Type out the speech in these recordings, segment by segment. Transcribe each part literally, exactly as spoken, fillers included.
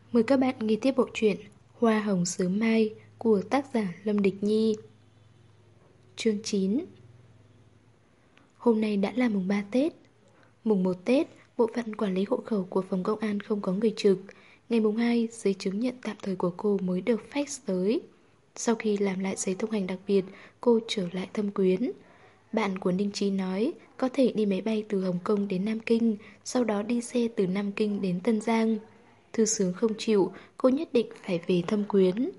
Mời các bạn nghe tiếp bộ truyện Hoa hồng sớm mai của tác giả Lâm Địch Nhi. Chương chín. Hôm nay đã là mùng ba Tết. Mùng một Tết, bộ phận quản lý hộ khẩu của phòng công an không có người trực. Ngày mùng hai, giấy chứng nhận tạm thời của cô mới được fax tới. Sau khi làm lại giấy thông hành đặc biệt, cô trở lại Thâm Quyến. Bạn của Ninh Trí nói có thể đi máy bay từ Hồng Kông đến Nam Kinh, sau đó đi xe từ Nam Kinh đến Tân Giang. Thư Sướng không chịu, cô nhất định phải về Thâm Quyến.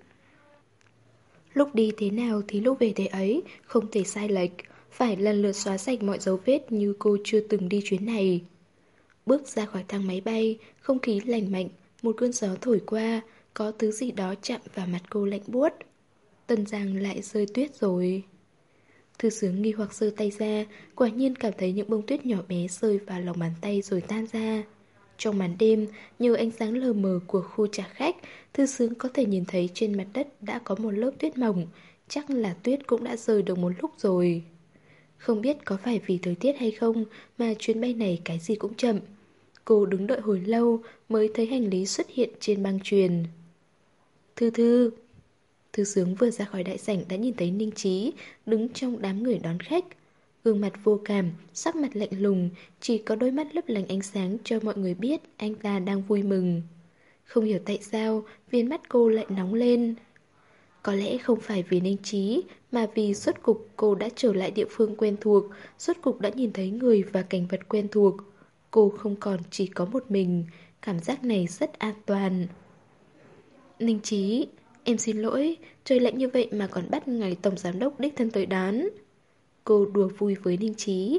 Lúc đi thế nào thì lúc về thế ấy, không thể sai lệch, phải lần lượt xóa sạch mọi dấu vết như cô chưa từng đi chuyến này. Bước ra khỏi thang máy bay, không khí lành mạnh, một cơn gió thổi qua, có thứ gì đó chạm vào mặt cô lạnh buốt. Tân Giang lại rơi tuyết rồi. Thư Sướng nghi hoặc giơ tay ra, quả nhiên cảm thấy những bông tuyết nhỏ bé rơi vào lòng bàn tay rồi tan ra. Trong màn đêm, nhờ ánh sáng lờ mờ của khu trà khách, Thư Sướng có thể nhìn thấy trên mặt đất đã có một lớp tuyết mỏng, chắc là tuyết cũng đã rơi được một lúc rồi. Không biết có phải vì thời tiết hay không mà chuyến bay này cái gì cũng chậm. Cô đứng đợi hồi lâu mới thấy hành lý xuất hiện trên băng chuyền. Thư Thư Thư Sướng vừa ra khỏi đại sảnh đã nhìn thấy Ninh Trí đứng trong đám người đón khách. Gương mặt vô cảm, sắc mặt lạnh lùng, chỉ có đôi mắt lấp lánh ánh sáng cho mọi người biết anh ta đang vui mừng. Không hiểu tại sao, viên mắt cô lại nóng lên. Có lẽ không phải vì Ninh Trí, mà vì suốt cục cô đã trở lại địa phương quen thuộc, suốt cục đã nhìn thấy người và cảnh vật quen thuộc. Cô không còn chỉ có một mình, cảm giác này rất an toàn. Ninh Trí, em xin lỗi, trời lạnh như vậy mà còn bắt ngài tổng giám đốc đích thân tới đón. Cô đùa vui với Ninh Trí.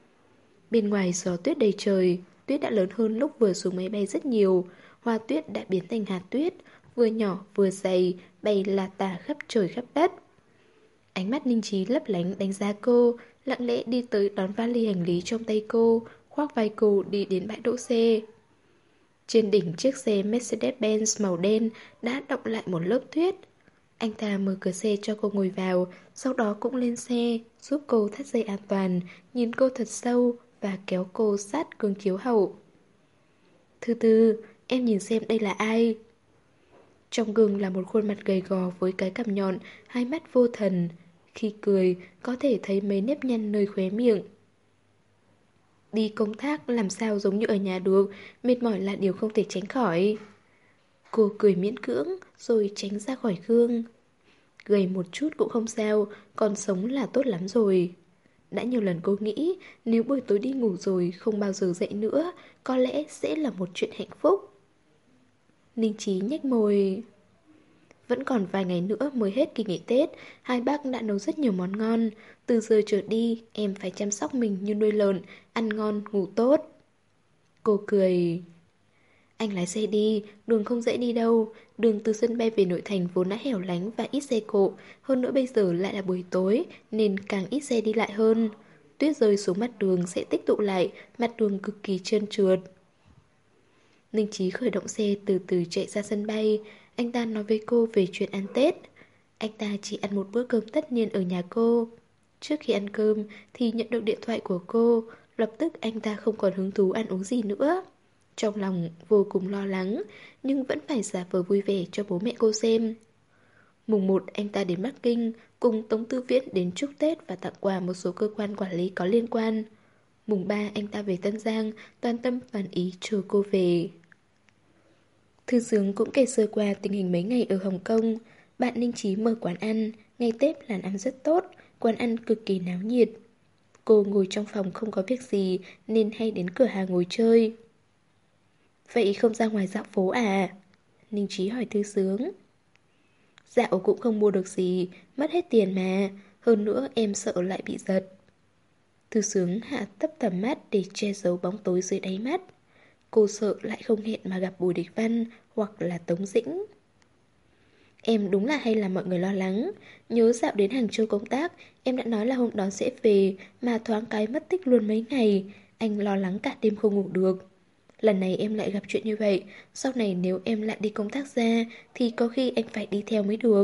Bên ngoài gió tuyết đầy trời, tuyết đã lớn hơn lúc vừa xuống máy bay rất nhiều. Hoa tuyết đã biến thành hạt tuyết, vừa nhỏ vừa dày, bay là tả khắp trời khắp đất. Ánh mắt Ninh Trí lấp lánh đánh giá cô, lặng lẽ đi tới đón vali hành lý trong tay cô, khoác vai cô đi đến bãi đỗ xe. Trên đỉnh chiếc xe Mercedes-Benz màu đen đã đọng lại một lớp tuyết. Anh ta mở cửa xe cho cô ngồi vào, sau đó cũng lên xe, giúp cô thắt dây an toàn, nhìn cô thật sâu và kéo cô sát gương chiếu hậu. Thư Thư, em nhìn xem đây là ai? Trong gương là một khuôn mặt gầy gò với cái cằm nhọn, hai mắt vô thần. Khi cười, có thể thấy mấy nếp nhăn nơi khóe miệng. Đi công tác làm sao giống như ở nhà được, mệt mỏi là điều không thể tránh khỏi. Cô cười miễn cưỡng, rồi tránh ra khỏi gương. Gầy một chút cũng không sao, còn sống là tốt lắm rồi. Đã nhiều lần cô nghĩ, nếu buổi tối đi ngủ rồi không bao giờ dậy nữa, có lẽ sẽ là một chuyện hạnh phúc. Ninh Trí nhếch môi. Vẫn còn vài ngày nữa mới hết kỳ nghỉ Tết, hai bác đã nấu rất nhiều món ngon. Từ giờ trở đi, em phải chăm sóc mình như nuôi lợn, ăn ngon, ngủ tốt. Cô cười. Anh lái xe đi, đường không dễ đi đâu. Đường từ sân bay về nội thành vốn đã hẻo lánh và ít xe cộ. Hơn nữa bây giờ lại là buổi tối, nên càng ít xe đi lại hơn. Tuyết rơi xuống mặt đường sẽ tích tụ lại, mặt đường cực kỳ trơn trượt. Ninh Trí khởi động xe từ từ chạy ra sân bay. Anh ta nói với cô về chuyện ăn Tết. Anh ta chỉ ăn một bữa cơm tất niên ở nhà cô. Trước khi ăn cơm thì nhận được điện thoại của cô. Lập tức anh ta không còn hứng thú ăn uống gì nữa. Trong lòng vô cùng lo lắng, nhưng vẫn phải giả vờ vui vẻ cho bố mẹ cô xem. Mùng một anh ta đến Bắc Kinh, cùng Tống Tư Viễn đến chúc Tết và tặng quà một số cơ quan quản lý có liên quan. Mùng ba anh ta về Tân Giang, toàn tâm toàn ý chờ cô về. Thư Sướng cũng kể sơ qua tình hình mấy ngày ở Hồng Kông. Bạn Ninh Trí mở quán ăn, ngày Tết làm ăn rất tốt, quán ăn cực kỳ náo nhiệt. Cô ngồi trong phòng không có việc gì nên hay đến cửa hàng ngồi chơi. Vậy không ra ngoài dạo phố à? Ninh Trí hỏi Thư Sướng. Dạo cũng không mua được gì, mất hết tiền mà, hơn nữa em sợ lại bị giật. Thư Sướng hạ thấp tầm mắt để che giấu bóng tối dưới đáy mắt. Cô sợ lại không hẹn mà gặp Bùi Địch Văn hoặc là Tống Dĩnh. Em đúng là hay làm mọi người lo lắng. Nhớ dạo đến Hàng Châu công tác, em đã nói là hôm đó sẽ về, mà thoáng cái mất tích luôn mấy ngày. Anh lo lắng cả đêm không ngủ được. Lần này em lại gặp chuyện như vậy, sau này nếu em lại đi công tác ra thì có khi anh phải đi theo mới được.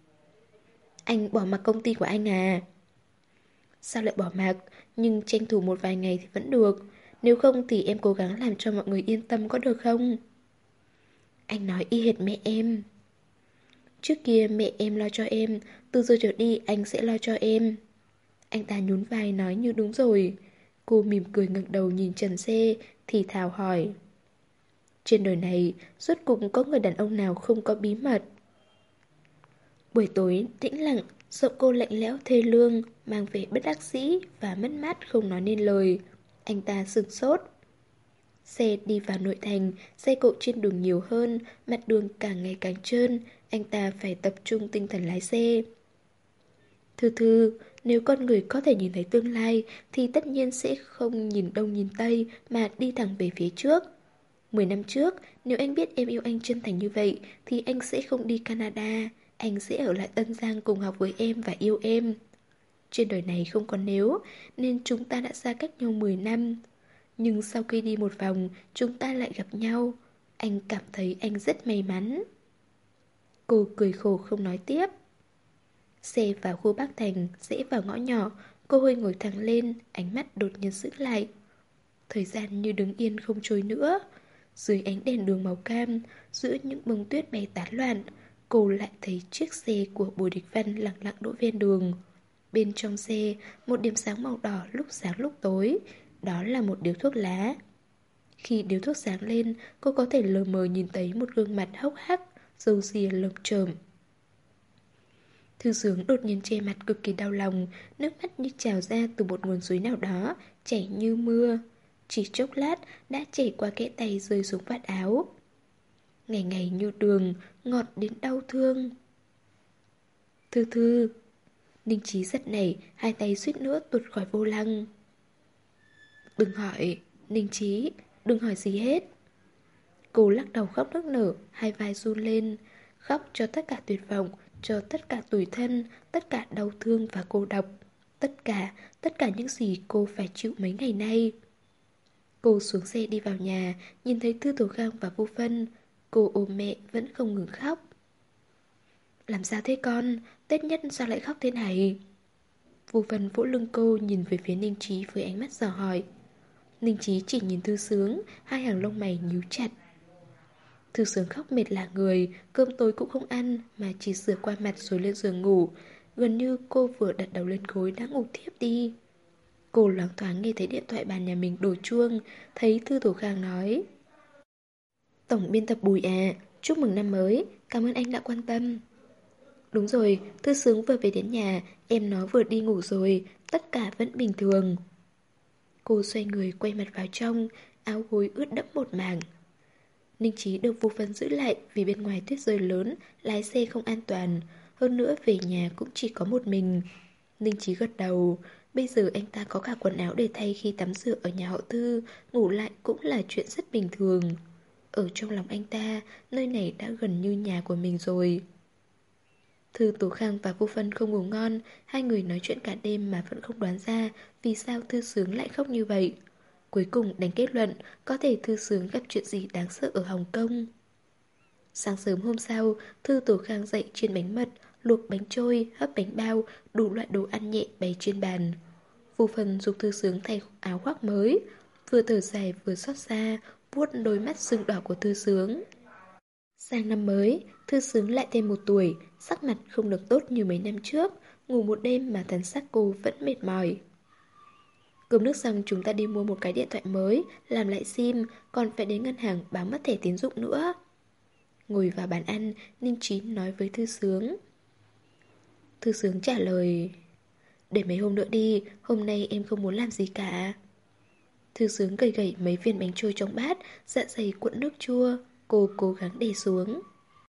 Anh bỏ mặc công ty của anh à? Sao lại bỏ mặc? Nhưng tranh thủ một vài ngày thì vẫn được. Nếu không thì em cố gắng làm cho mọi người yên tâm có được không? Anh nói y hệt mẹ em. Trước kia mẹ em lo cho em, từ giờ trở đi anh sẽ lo cho em. Anh ta nhún vai nói như đúng rồi. Cô mỉm cười ngẩng đầu nhìn Trần Xê, thì thào hỏi. Trên đời này, rốt cục có người đàn ông nào không có bí mật. Buổi tối, tĩnh lặng, giọng cô lạnh lẽo thê lương, mang vẻ bất đắc dĩ và mất mát không nói nên lời. Anh ta sửng sốt. Xe đi vào nội thành, xe cộ trên đường nhiều hơn, mặt đường càng ngày càng trơn, anh ta phải tập trung tinh thần lái xe. Thư Thư, nếu con người có thể nhìn thấy tương lai thì tất nhiên sẽ không nhìn đông nhìn tây mà đi thẳng về phía trước. Mười năm trước, nếu anh biết em yêu anh chân thành như vậy thì anh sẽ không đi Canada, anh sẽ ở lại Tân Giang cùng học với em và yêu em. Trên đời này không có nếu, nên chúng ta đã xa cách nhau mười năm. Nhưng sau khi đi một vòng, chúng ta lại gặp nhau. Anh cảm thấy anh rất may mắn. Cô cười khổ không nói tiếp. Xe vào khu Bắc Thành, rẽ vào ngõ nhỏ, cô hơi ngồi thẳng lên, ánh mắt đột nhiên giữ lại. Thời gian như đứng yên không trôi nữa. Dưới ánh đèn đường màu cam, giữa những bông tuyết bay tán loạn, cô lại thấy chiếc xe của Bùi Địch Văn lặng lặng đỗ ven đường. Bên trong xe, một điểm sáng màu đỏ lúc sáng lúc tối, đó là một điếu thuốc lá. Khi điếu thuốc sáng lên, cô có thể lờ mờ nhìn thấy một gương mặt hốc hác, râu ria lởm chởm. Thư Sướng đột nhiên che mặt cực kỳ đau lòng, nước mắt như trào ra từ một nguồn suối nào đó, chảy như mưa. Chỉ chốc lát đã chảy qua kẽ tay rơi xuống vạt áo. Ngày ngày như đường, ngọt đến đau thương. Thư Thư. Ninh Chí giật nảy, hai tay suýt nữa tuột khỏi vô lăng. Đừng hỏi, Ninh Chí, đừng hỏi gì hết. Cô lắc đầu khóc nức nở, hai vai run lên. Khóc cho tất cả tuyệt vọng, cho tất cả tủi thân, tất cả đau thương và cô độc. Tất cả, tất cả những gì cô phải chịu mấy ngày nay. Cô xuống xe đi vào nhà, nhìn thấy Thư Tổ Khang và Vô Phân. Cô ôm mẹ vẫn không ngừng khóc. Làm sao thế con? Tết nhất sao lại khóc thế này? Vô Phân vỗ lưng cô nhìn về phía Ninh Chí với ánh mắt dò hỏi. Ninh Chí chỉ nhìn Thư Sướng, hai hàng lông mày nhíu chặt. Thư Sướng khóc mệt lả người, cơm tối cũng không ăn mà chỉ rửa qua mặt rồi lên giường ngủ. Gần như cô vừa đặt đầu lên gối đã ngủ thiếp đi. Cô loáng thoáng nghe thấy điện thoại bàn nhà mình đổ chuông, thấy Thư Tổ Khang nói. Tổng biên tập Bùi à, chúc mừng năm mới, cảm ơn anh đã quan tâm. Đúng rồi, Thư Sướng vừa về đến nhà, em nó vừa đi ngủ rồi, tất cả vẫn bình thường. Cô xoay người quay mặt vào trong, áo gối ướt đẫm một mảng. Ninh Chí được Vô Phân giữ lại vì bên ngoài tuyết rơi lớn, lái xe không an toàn. Hơn nữa về nhà cũng chỉ có một mình. Ninh Chí gật đầu, bây giờ anh ta có cả quần áo để thay khi tắm rửa ở nhà họ Thư, ngủ lại cũng là chuyện rất bình thường. Ở trong lòng anh ta, nơi này đã gần như nhà của mình rồi. Thư Tố Khang và Vô Phân không ngủ ngon, hai người nói chuyện cả đêm mà vẫn không đoán ra vì sao Thư Sướng lại khóc như vậy. Cuối cùng đánh kết luận có thể Thư Sướng gặp chuyện gì đáng sợ ở Hồng Kông. Sáng sớm hôm sau, Thư Tổ Khang dậy chiên bánh mật, luộc bánh trôi, hấp bánh bao, đủ loại đồ ăn nhẹ bày trên bàn. Vô Phân dục Thư Sướng thay áo khoác mới, vừa thở dài vừa xót xa, vuốt đôi mắt sưng đỏ của Thư Sướng. Sang năm mới, Thư Sướng lại thêm một tuổi, sắc mặt không được tốt như mấy năm trước, ngủ một đêm mà thần sắc cô vẫn mệt mỏi. Cơm nước xong chúng ta đi mua một cái điện thoại mới, làm lại sim, còn phải đến ngân hàng báo mất thẻ tín dụng nữa. Ngồi vào bàn ăn, Ninh Chí nói với Thư Sướng. Thư Sướng trả lời, để mấy hôm nữa đi, hôm nay em không muốn làm gì cả. Thư Sướng gầy gầy mấy viên bánh trôi trong bát, dạ dày cuộn nước chua, cô cố gắng để xuống.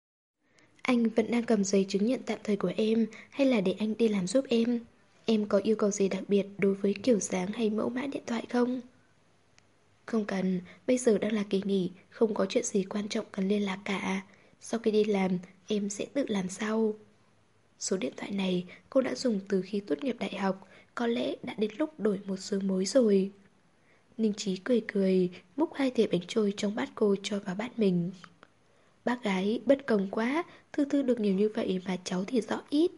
Anh vẫn đang cầm giấy chứng nhận tạm thời của em, hay là để anh đi làm giúp em? Em có yêu cầu gì đặc biệt đối với kiểu dáng hay mẫu mã điện thoại không? Không cần, bây giờ đang là kỳ nghỉ, không có chuyện gì quan trọng cần liên lạc cả. Sau khi đi làm, em sẽ tự làm sau. Số điện thoại này cô đã dùng từ khi tốt nghiệp đại học, có lẽ đã đến lúc đổi một số mối rồi. Ninh Chí cười cười, múc hai thìa bánh trôi trong bát cô cho vào bát mình. Bác gái bất công quá, Thư Thư được nhiều như vậy mà cháu thì rõ ít.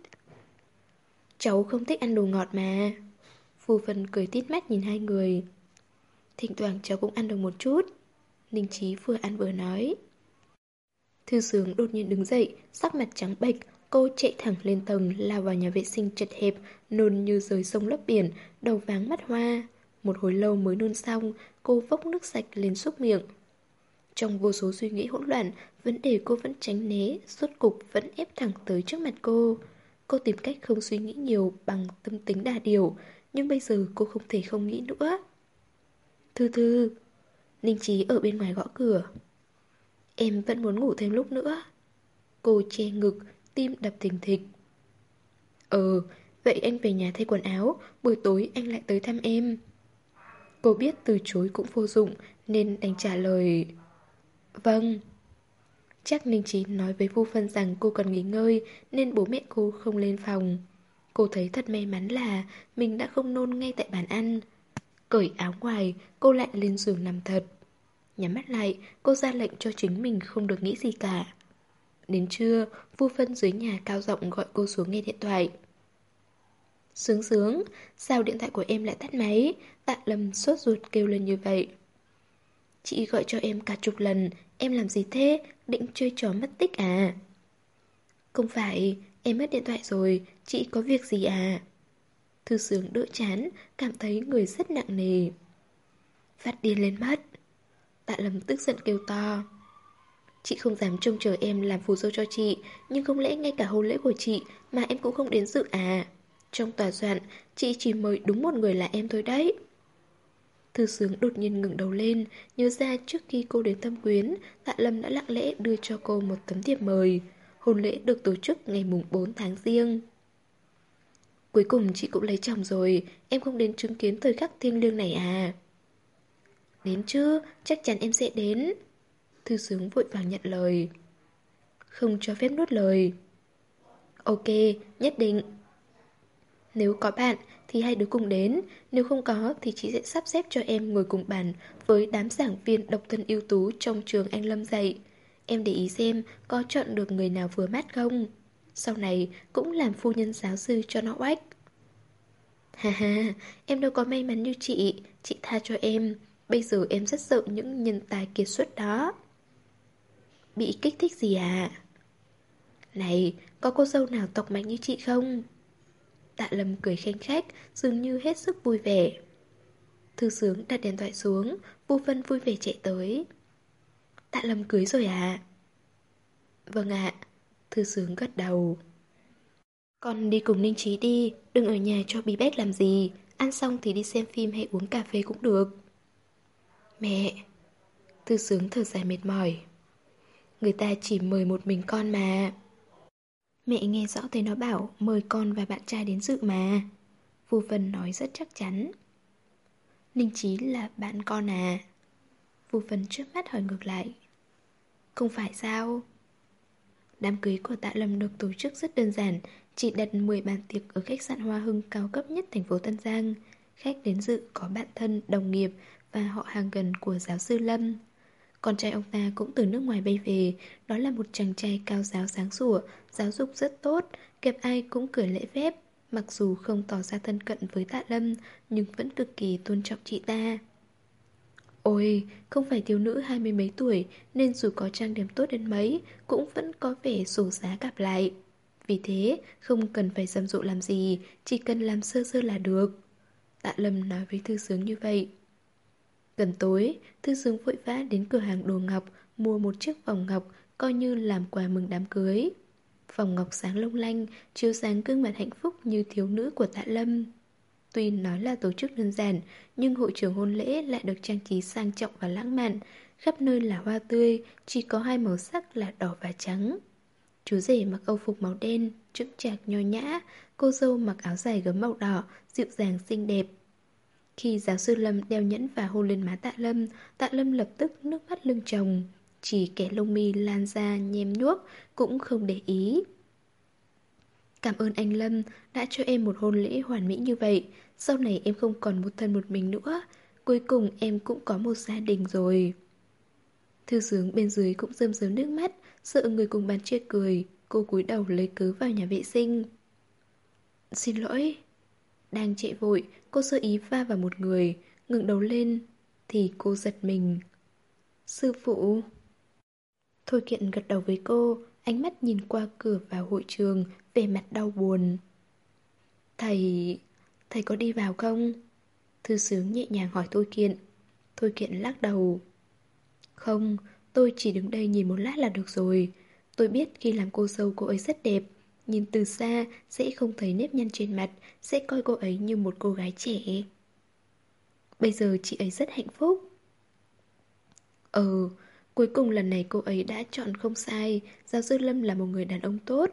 Cháu không thích ăn đồ ngọt mà. Phu Phân cười tít mắt nhìn hai người. Thỉnh thoảng cháu cũng ăn được một chút. Ninh Chí vừa ăn vừa nói. Thư Sướng đột nhiên đứng dậy, sắc mặt trắng bệch. Cô chạy thẳng lên tầng, lao vào nhà vệ sinh chật hẹp, nôn như rời sông lấp biển, đầu váng mắt hoa. Một hồi lâu mới nôn xong, cô vốc nước sạch lên súc miệng. Trong vô số suy nghĩ hỗn loạn, vấn đề cô vẫn tránh né, rốt cục vẫn ép thẳng tới trước mặt cô. Cô tìm cách không suy nghĩ nhiều bằng tâm tính đà điểu, nhưng bây giờ cô không thể không nghĩ nữa. Thư Thư, Ninh Chí ở bên ngoài gõ cửa. Em vẫn muốn ngủ thêm lúc nữa. Cô che ngực, tim đập thình thịch. Ờ, vậy anh về nhà thay quần áo, buổi tối anh lại tới thăm em. Cô biết từ chối cũng vô dụng, nên đành trả lời vâng. Chắc Ninh Chí nói với Vu Phân rằng cô cần nghỉ ngơi, nên bố mẹ cô không lên phòng. Cô thấy thật may mắn là mình đã không nôn ngay tại bàn ăn. Cởi áo ngoài, cô lại lên giường nằm thật. Nhắm mắt lại, cô ra lệnh cho chính mình không được nghĩ gì cả. Đến trưa, Vu Phân dưới nhà cao giọng gọi cô xuống nghe điện thoại. Sướng sướng, sao điện thoại của em lại tắt máy? Tạ Lâm sốt ruột kêu lên như vậy. Chị gọi cho em cả chục lần, em làm gì thế? Định chơi trò mất tích à? Không phải, em mất điện thoại rồi, chị có việc gì à? Thư Sướng đỡ chán, cảm thấy người rất nặng nề. Phát điên lên mất. Tạ Lâm tức giận kêu to. Chị không dám trông chờ em làm phù dâu cho chị, nhưng không lẽ ngay cả hôn lễ của chị mà em cũng không đến dự à? Trong tòa soạn, chị chỉ mời đúng một người là em thôi đấy. Thư Sướng đột nhiên ngẩng đầu lên, nhớ ra trước khi cô đến thăm Quyến, Tạ Lâm đã lặng lẽ đưa cho cô một tấm thiệp mời. Hôn lễ được tổ chức ngày mùng bốn tháng Giêng. Cuối cùng chị cũng lấy chồng rồi, em không đến chứng kiến thời khắc thiêng liêng này à? Đến chứ, chắc chắn em sẽ đến. Thư Sướng vội vàng nhận lời. Không cho phép nuốt lời. Ok, nhất định. Nếu có bạn thì hai đứa cùng đến, nếu không có thì chị sẽ sắp xếp cho em ngồi cùng bàn với đám giảng viên độc thân ưu tú trong trường anh Lâm dạy. Em để ý xem có chọn được người nào vừa mắt không. Sau này cũng làm phu nhân giáo sư cho nó oách. Ha ha, em đâu có may mắn như chị, chị tha cho em. Bây giờ em rất sợ những nhân tài kiệt xuất đó. Bị kích thích gì à? Này, có cô dâu nào tộc mạnh như chị không? Tạ Lâm cười khanh khách, dường như hết sức vui vẻ. Thư Sướng đặt điện thoại xuống, Vu Vân vui vẻ chạy tới. Tạ Lâm cưới rồi à? Vâng ạ. Thư Sướng gật đầu. Con đi cùng Ninh Trí đi, đừng ở nhà cho bí bét làm gì. Ăn xong thì đi xem phim hay uống cà phê cũng được. Mẹ. Thư Sướng thở dài mệt mỏi. Người ta chỉ mời một mình con mà. Mẹ nghe rõ thấy nó bảo mời con và bạn trai đến dự mà. Vu Vân nói rất chắc chắn. Ninh Chí là bạn con à? Vu Vân trước mắt hỏi ngược lại. Không phải sao? Đám cưới của Tạ Lâm được tổ chức rất đơn giản, chỉ đặt mười bàn tiệc ở khách sạn Hoa Hưng cao cấp nhất thành phố Tân Giang. Khách đến dự có bạn thân, đồng nghiệp và họ hàng gần của giáo sư Lâm. Con trai ông ta cũng từ nước ngoài bay về, đó là một chàng trai cao giáo sáng sủa, giáo dục rất tốt, gặp ai cũng cười lễ phép. Mặc dù không tỏ ra thân cận với Tạ Lâm, nhưng vẫn cực kỳ tôn trọng chị ta. Ôi, không phải thiếu nữ hai mươi mấy tuổi, nên dù có trang điểm tốt đến mấy, cũng vẫn có vẻ xổ giá gặp lại. Vì thế, không cần phải rầm rộ làm gì, chỉ cần làm sơ sơ là được. Tạ Lâm nói với Thư Sướng như vậy. Gần tối, Thư Sướng vội vã đến cửa hàng đồ ngọc, mua một chiếc vòng ngọc, coi như làm quà mừng đám cưới. Vòng ngọc sáng long lanh, chiếu sáng gương mặt hạnh phúc như thiếu nữ của Tạ Lâm. Tuy nói là tổ chức đơn giản, nhưng hội trường hôn lễ lại được trang trí sang trọng và lãng mạn. Khắp nơi là hoa tươi, chỉ có hai màu sắc là đỏ và trắng. Chú rể mặc âu phục màu đen, chững chạc nho nhã. Cô dâu mặc áo dài gấm màu đỏ, dịu dàng xinh đẹp. Khi giáo sư Lâm đeo nhẫn và hôn lên má Tạ Lâm, Tạ Lâm lập tức nước mắt lưng tròng. Chỉ kẻ lông mi lan ra nhem nhuốc, cũng không để ý. Cảm ơn anh Lâm đã cho em một hôn lễ hoàn mỹ như vậy. Sau này em không còn một thân một mình nữa. Cuối cùng em cũng có một gia đình rồi. Thư Sướng bên dưới cũng rơm rớm nước mắt, sợ người cùng bàn chê cười. Cô cúi đầu lấy cớ vào nhà vệ sinh. Xin lỗi. Đang chạy vội, cô sơ ý va vào một người. Ngẩng đầu lên thì cô giật mình. Sư phụ. Thôi Kiện gật đầu với cô, ánh mắt nhìn qua cửa vào hội trường, vẻ mặt đau buồn. Thầy... thầy có đi vào không? Thư Sướng nhẹ nhàng hỏi Thôi Kiện. Thôi Kiện lắc đầu. Không, tôi chỉ đứng đây nhìn một lát là được rồi. Tôi biết khi làm cô dâu cô ấy rất đẹp. Nhìn từ xa sẽ không thấy nếp nhăn trên mặt, sẽ coi cô ấy như một cô gái trẻ. Bây giờ chị ấy rất hạnh phúc. Ừ, cuối cùng lần này cô ấy đã chọn không sai. Giáo sư Lâm là một người đàn ông tốt.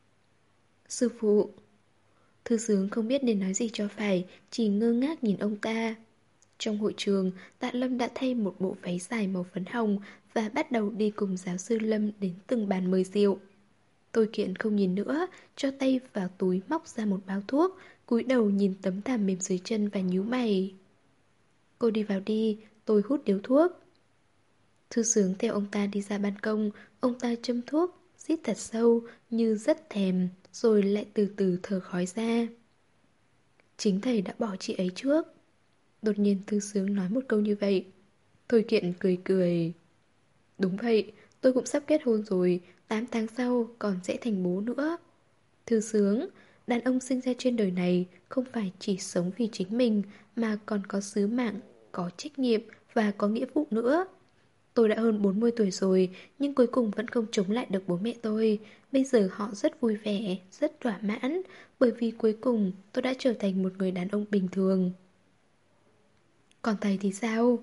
Sư phụ. Thư Sướng không biết nên nói gì cho phải, chỉ ngơ ngác nhìn ông ta. Trong hội trường, Tạ Lâm đã thay một bộ váy dài màu phấn hồng và bắt đầu đi cùng giáo sư Lâm đến từng bàn mời rượu. Tôi Kiện không nhìn nữa, cho tay vào túi móc ra một bao thuốc, cúi đầu nhìn tấm thảm mềm dưới chân và nhíu mày. Cô đi vào đi, tôi hút điếu thuốc. Thư Sướng theo ông ta đi ra ban công, ông ta châm thuốc, rít thật sâu như rất thèm, rồi lại từ từ thở khói ra. Chính thầy đã bỏ chị ấy trước. Đột nhiên Thư Sướng nói một câu như vậy. Thôi Kiện cười cười. Đúng vậy, tôi cũng sắp kết hôn rồi, tám tháng sau còn sẽ thành bố nữa. Thư Sướng, đàn ông sinh ra trên đời này không phải chỉ sống vì chính mình mà còn có sứ mạng, có trách nhiệm và có nghĩa vụ nữa. Tôi đã hơn bốn mươi tuổi rồi, nhưng cuối cùng vẫn không chống lại được bố mẹ tôi. Bây giờ họ rất vui vẻ, rất thỏa mãn, bởi vì cuối cùng tôi đã trở thành một người đàn ông bình thường. Còn thầy thì sao?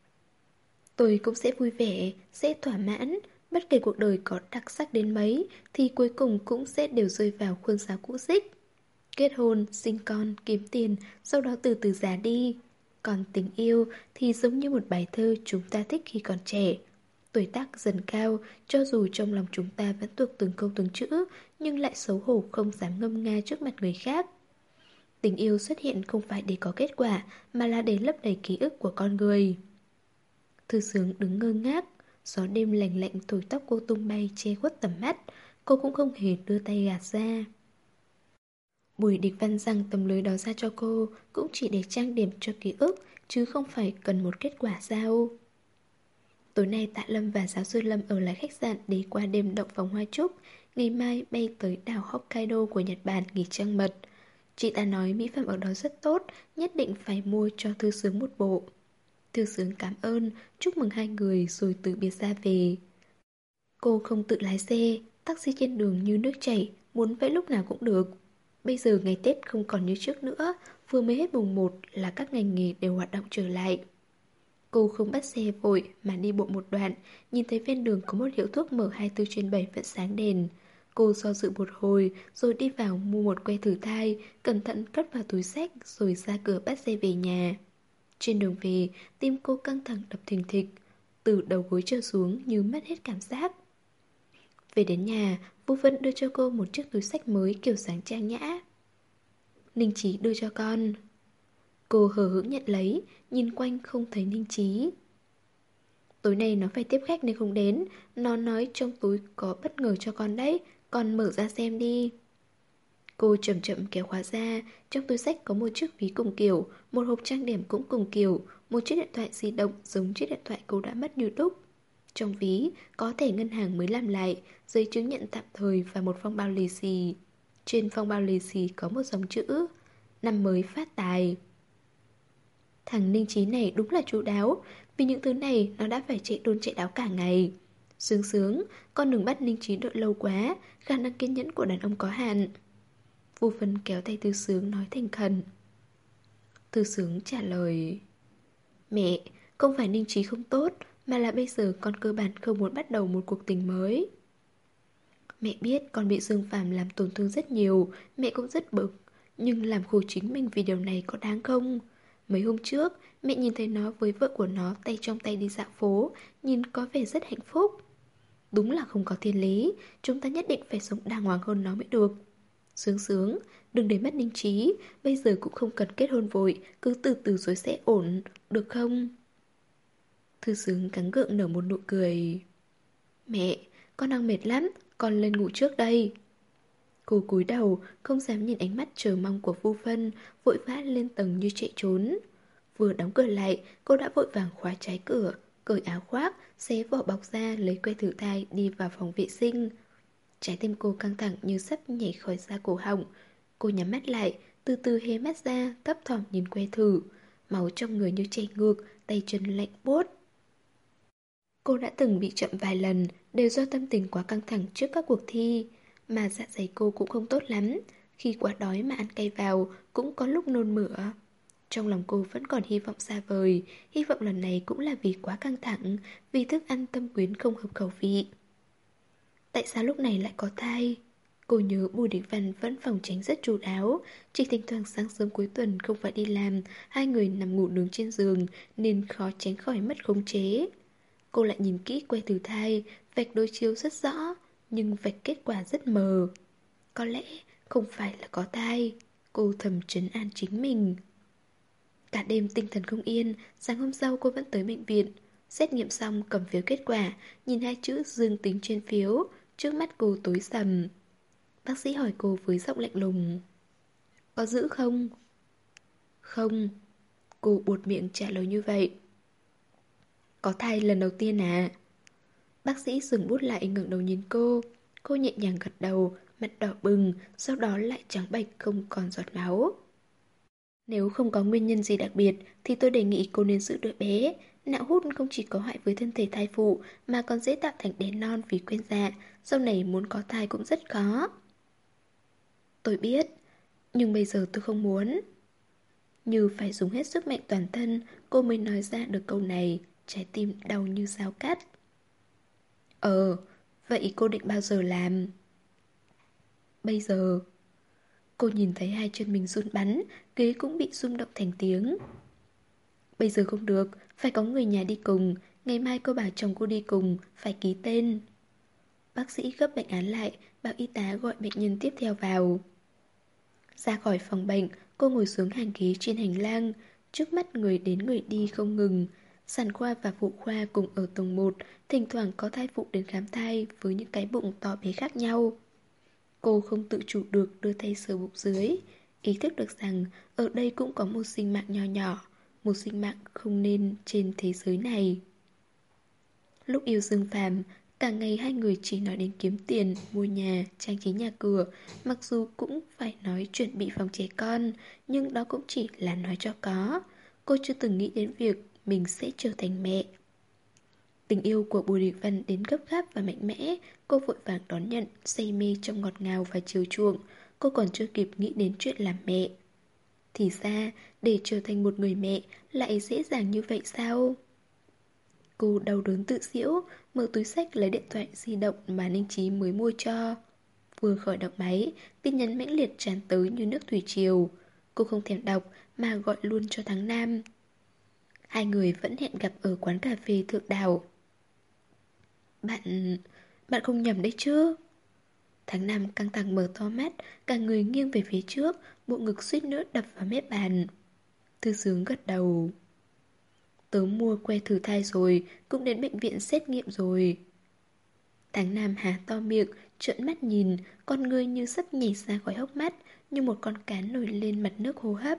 Tôi cũng sẽ vui vẻ, sẽ thỏa mãn. Bất kể cuộc đời có đặc sắc đến mấy thì cuối cùng cũng sẽ đều rơi vào khuôn sáo cũ xích. Kết hôn, sinh con, kiếm tiền, sau đó từ từ già đi. Còn tình yêu thì giống như một bài thơ chúng ta thích khi còn trẻ. Tuổi tác dần cao, cho dù trong lòng chúng ta vẫn thuộc từng câu từng chữ, nhưng lại xấu hổ không dám ngâm nga trước mặt người khác. Tình yêu xuất hiện không phải để có kết quả, mà là để lấp đầy ký ức của con người. Thư Sướng đứng ngơ ngác, gió đêm lạnh lạnh thổi tóc cô tung bay che khuất tầm mắt, cô cũng không hề đưa tay gạt ra. Bùi Địch Văn rằng tấm lưới đó ra cho cô cũng chỉ để trang điểm cho ký ức, chứ không phải cần một kết quả sao. Tối nay Tạ Lâm và giáo sư Lâm ở lại khách sạn để qua đêm động phòng hoa trúc, ngày mai bay tới đảo Hokkaido của Nhật Bản nghỉ trăng mật. Chị ta nói mỹ phẩm ở đó rất tốt, nhất định phải mua cho Thư Sướng một bộ. Thư Sướng cảm ơn, chúc mừng hai người rồi từ biệt ra về. Cô không tự lái xe, taxi trên đường như nước chảy, muốn vậy lúc nào cũng được. Bây giờ ngày Tết không còn như trước nữa, vừa mới hết mùng một là các ngành nghề đều hoạt động trở lại. Cô không bắt xe vội mà đi bộ một đoạn, nhìn thấy ven đường có một hiệu thuốc mở hai mươi bốn trên bảy vẫn sáng đèn. Cô do dự một hồi rồi đi vào mua một que thử thai, cẩn thận cất vào túi xách rồi ra cửa bắt xe về nhà. Trên đường về, tim cô căng thẳng đập thình thịch, từ đầu gối trở xuống như mất hết cảm giác. Về đến nhà, Vu Vân đưa cho cô một chiếc túi xách mới kiểu dáng trang nhã. Ninh Chí đưa cho con. Cô hờ hững nhận lấy, nhìn quanh không thấy Ninh Chí. Tối nay nó phải tiếp khách nên không đến. Nó nói trong túi có bất ngờ cho con đấy, con mở ra xem đi. Cô chậm chậm kéo khóa ra. Trong túi xách có một chiếc ví cùng kiểu, một hộp trang điểm cũng cùng kiểu, một chiếc điện thoại di động giống chiếc điện thoại cô đã mất như đúc. Trong ví có thẻ ngân hàng mới làm lại, giấy chứng nhận tạm thời và một phong bao lì xì. Trên phong bao lì xì có một dòng chữ: năm mới phát tài. Thằng Ninh Chí này đúng là chu đáo, vì những thứ này nó đã phải chạy đôn chạy đáo cả ngày. Sướng sướng, con đừng bắt Ninh Chí đợi lâu quá, khả năng kiên nhẫn của đàn ông có hạn. Vô Vân kéo tay Tư Sướng nói thành khẩn. Tư Sướng trả lời: Mẹ, không phải Ninh Chí không tốt, mà là bây giờ con cơ bản không muốn bắt đầu một cuộc tình mới. Mẹ biết con bị Dương Phàm làm tổn thương rất nhiều, mẹ cũng rất bực, nhưng làm khổ chính mình vì điều này có đáng không? Mấy hôm trước, mẹ nhìn thấy nó với vợ của nó tay trong tay đi dạo phố, nhìn có vẻ rất hạnh phúc. Đúng là không có thiên lý, chúng ta nhất định phải sống đàng hoàng hơn nó mới được. Sướng sướng, đừng để mất Ninh Trí, bây giờ cũng không cần kết hôn vội, cứ từ từ rồi sẽ ổn, được không? Thư Sướng gắng gượng nở một nụ cười. Mẹ, con đang mệt lắm, con lên ngủ trước đây. Cô cúi đầu, không dám nhìn ánh mắt chờ mong của Vu Vân, vội vã lên tầng như chạy trốn. Vừa đóng cửa lại, cô đã vội vàng khóa trái cửa. cởi áo khoác, xé vỏ bọc ra, lấy que thử thai đi vào phòng vệ sinh. Trái tim cô căng thẳng như sắp nhảy khỏi da cổ họng. Cô nhắm mắt lại, từ từ hé mắt ra, thấp thỏm nhìn que thử. Máu trong người như chảy ngược, tay chân lạnh buốt. Cô đã từng bị chậm vài lần, đều do tâm tình quá căng thẳng trước các cuộc thi. Mà dạ dày cô cũng không tốt lắm, khi quá đói mà ăn cay vào, cũng có lúc nôn mửa. Trong lòng cô vẫn còn hy vọng xa vời, hy vọng lần này cũng là vì quá căng thẳng, vì thức ăn Tâm Quyến không hợp khẩu vị. Tại sao lúc này lại có thai? Cô nhớ Bùi Địch Văn vẫn phòng tránh rất chu đáo, chỉ thỉnh thoảng sáng sớm cuối tuần không phải đi làm, hai người nằm ngủ nướng trên giường nên khó tránh khỏi mất khống chế. Cô lại nhìn kỹ que thử thai, vạch đối chiếu rất rõ, nhưng vạch kết quả rất mờ. Có lẽ không phải là có thai. Cô thầm trấn an chính mình. Cả đêm tinh thần không yên, sáng hôm sau cô vẫn tới bệnh viện. Xét nghiệm xong cầm phiếu kết quả, nhìn hai chữ dương tính trên phiếu, trước mắt cô tối sầm. Bác sĩ hỏi cô với giọng lạnh lùng. Có giữ không? Không. Cô buột miệng trả lời như vậy. Có thai lần đầu tiên à? Bác sĩ dừng bút lại ngẩng đầu nhìn cô. Cô nhẹ nhàng gật đầu, mặt đỏ bừng, sau đó lại trắng bệch không còn giọt máu. Nếu không có nguyên nhân gì đặc biệt thì tôi đề nghị cô nên giữ đứa bé. Nạo hút không chỉ có hại với thân thể thai phụ mà còn dễ tạo thành đẻ non vì quên dạ. Sau này muốn có thai cũng rất khó. Tôi biết, nhưng bây giờ tôi không muốn. Như phải dùng hết sức mạnh toàn thân, cô mới nói ra được câu này, trái tim đau như dao cắt. Ờ, vậy cô định bao giờ làm? Bây giờ. Cô nhìn thấy hai chân mình run bắn, ghế cũng bị rung động thành tiếng. Bây giờ không được, phải có người nhà đi cùng, ngày mai cô bảo chồng cô đi cùng, phải ký tên. Bác sĩ gấp bệnh án lại, bảo y tá gọi bệnh nhân tiếp theo vào. Ra khỏi phòng bệnh, cô ngồi xuống hàng ghế trên hành lang, trước mắt người đến người đi không ngừng. Sản khoa và phụ khoa cùng ở tầng một, thỉnh thoảng có thai phụ đến khám thai với những cái bụng to bé khác nhau. Cô không tự chủ được đưa tay sờ bụng dưới, ý thức được rằng ở đây cũng có một sinh mạng nho nhỏ, một sinh mạng không nên trên thế giới này. Lúc yêu Dương Phàm, cả ngày hai người chỉ nói đến kiếm tiền, mua nhà, trang trí nhà cửa. Mặc dù cũng phải nói chuẩn bị phòng trẻ con, nhưng đó cũng chỉ là nói cho có. Cô chưa từng nghĩ đến việc mình sẽ trở thành mẹ. Tình yêu của Bùi Địch Văn đến gấp gáp và mạnh mẽ. Cô vội vàng đón nhận, say mê trong ngọt ngào và chiều chuộng. Cô còn chưa kịp nghĩ đến chuyện làm mẹ. Thì ra, để trở thành một người mẹ lại dễ dàng như vậy sao? Cô đau đớn tự giễu, mở túi xách lấy điện thoại di động mà Ninh Chí mới mua cho. Vừa khởi động máy, tin nhắn mãnh liệt tràn tới như nước thủy triều. Cô không thèm đọc mà gọi luôn cho Thắng Nam. Hai người vẫn hẹn gặp ở quán cà phê Thượng Đảo. Bạn... bạn không nhầm đấy chứ? Thắng Nam căng thẳng mở to mắt, cả người nghiêng về phía trước, bộ ngực suýt nữa đập vào mép bàn. Thư Sướng gật đầu. Tớ mua que thử thai rồi, cũng đến bệnh viện xét nghiệm rồi. Thắng Nam há to miệng, trợn mắt nhìn, con người như sắp nhảy ra khỏi hốc mắt, như một con cá nổi lên mặt nước hô hấp.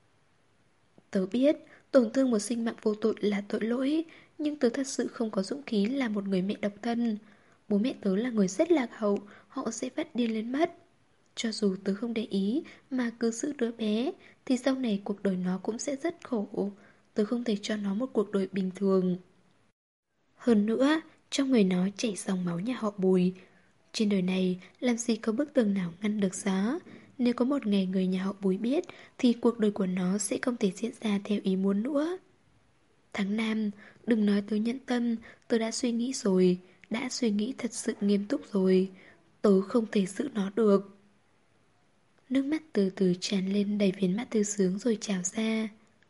Tớ biết, tổn thương một sinh mạng vô tội là tội lỗi, nhưng tớ thật sự không có dũng khí là một người mẹ độc thân. Bố mẹ tớ là người rất lạc hậu, họ sẽ phát điên lên mất. Cho dù tớ không để ý mà cứ giữ đứa bé, thì sau này cuộc đời nó cũng sẽ rất khổ. Tớ không thể cho nó một cuộc đời bình thường. Hơn nữa, trong người nó chảy dòng máu nhà họ Bùi. Trên đời này, làm gì có bức tường nào ngăn được gió. Nếu có một ngày người nhà họ Bùi biết, thì cuộc đời của nó sẽ không thể diễn ra theo ý muốn nữa. Tháng Nam, đừng nói tới nhẫn tâm, tớ đã suy nghĩ rồi, đã suy nghĩ thật sự nghiêm túc rồi. Tớ không thể giữ nó được. Nước mắt từ từ tràn lên đầy viền mắt Thư Sướng rồi trào ra.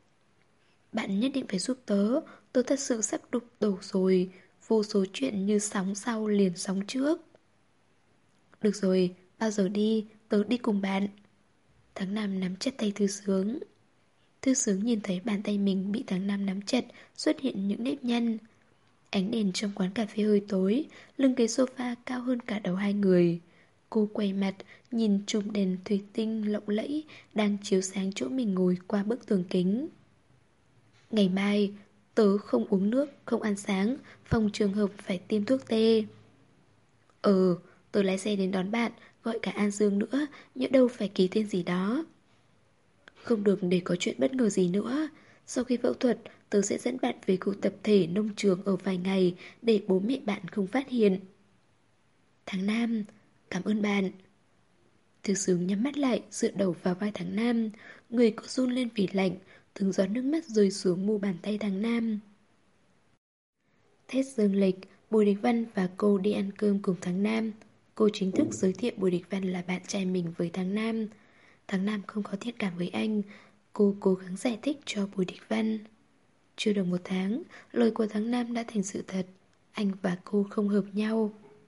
Bạn nhất định phải giúp tớ, tớ thật sự sắp đục đổ rồi, vô số chuyện như sóng sau liền sóng trước. Được rồi, bao giờ đi, tớ đi cùng bạn. Tháng Năm nắm chặt tay Thư Sướng. Thư Sướng nhìn thấy bàn tay mình bị Tháng Năm nắm chặt, xuất hiện những nếp nhăn. Ánh đèn trong quán cà phê hơi tối, lưng ghế sofa cao hơn cả đầu hai người. Cô quay mặt, nhìn chùm đèn thủy tinh lộng lẫy đang chiếu sáng chỗ mình ngồi qua bức tường kính. Ngày mai, Tớ không uống nước, không ăn sáng, phòng trường hợp phải tiêm thuốc tê. Ừ, tớ lái xe đến đón bạn, gọi cả An Dương nữa, nhỡ đâu phải ký tên gì đó. Không được để có chuyện bất ngờ gì nữa. Sau khi phẫu thuật, tớ sẽ dẫn bạn về khu tập thể nông trường ở vài ngày để bố mẹ bạn không phát hiện. Tháng Nam, cảm ơn bạn. Thư Sướng nhắm mắt lại, dựa đầu vào vai Tháng Nam. Người có run lên vì lạnh, từng giọt nước mắt rơi xuống mu bàn tay Tháng Nam. Tết dương lịch, Bùi Địch Văn và cô đi ăn cơm cùng Tháng Nam. Cô chính thức giới thiệu Bùi Địch Văn là bạn trai mình với Tháng Nam. Tháng Nam không có thiện cảm với anh. Cô cố gắng giải thích cho Bùi Địch Văn. Chưa được một tháng, lời của Tháng Nam đã thành sự thật. Anh và cô không hợp nhau.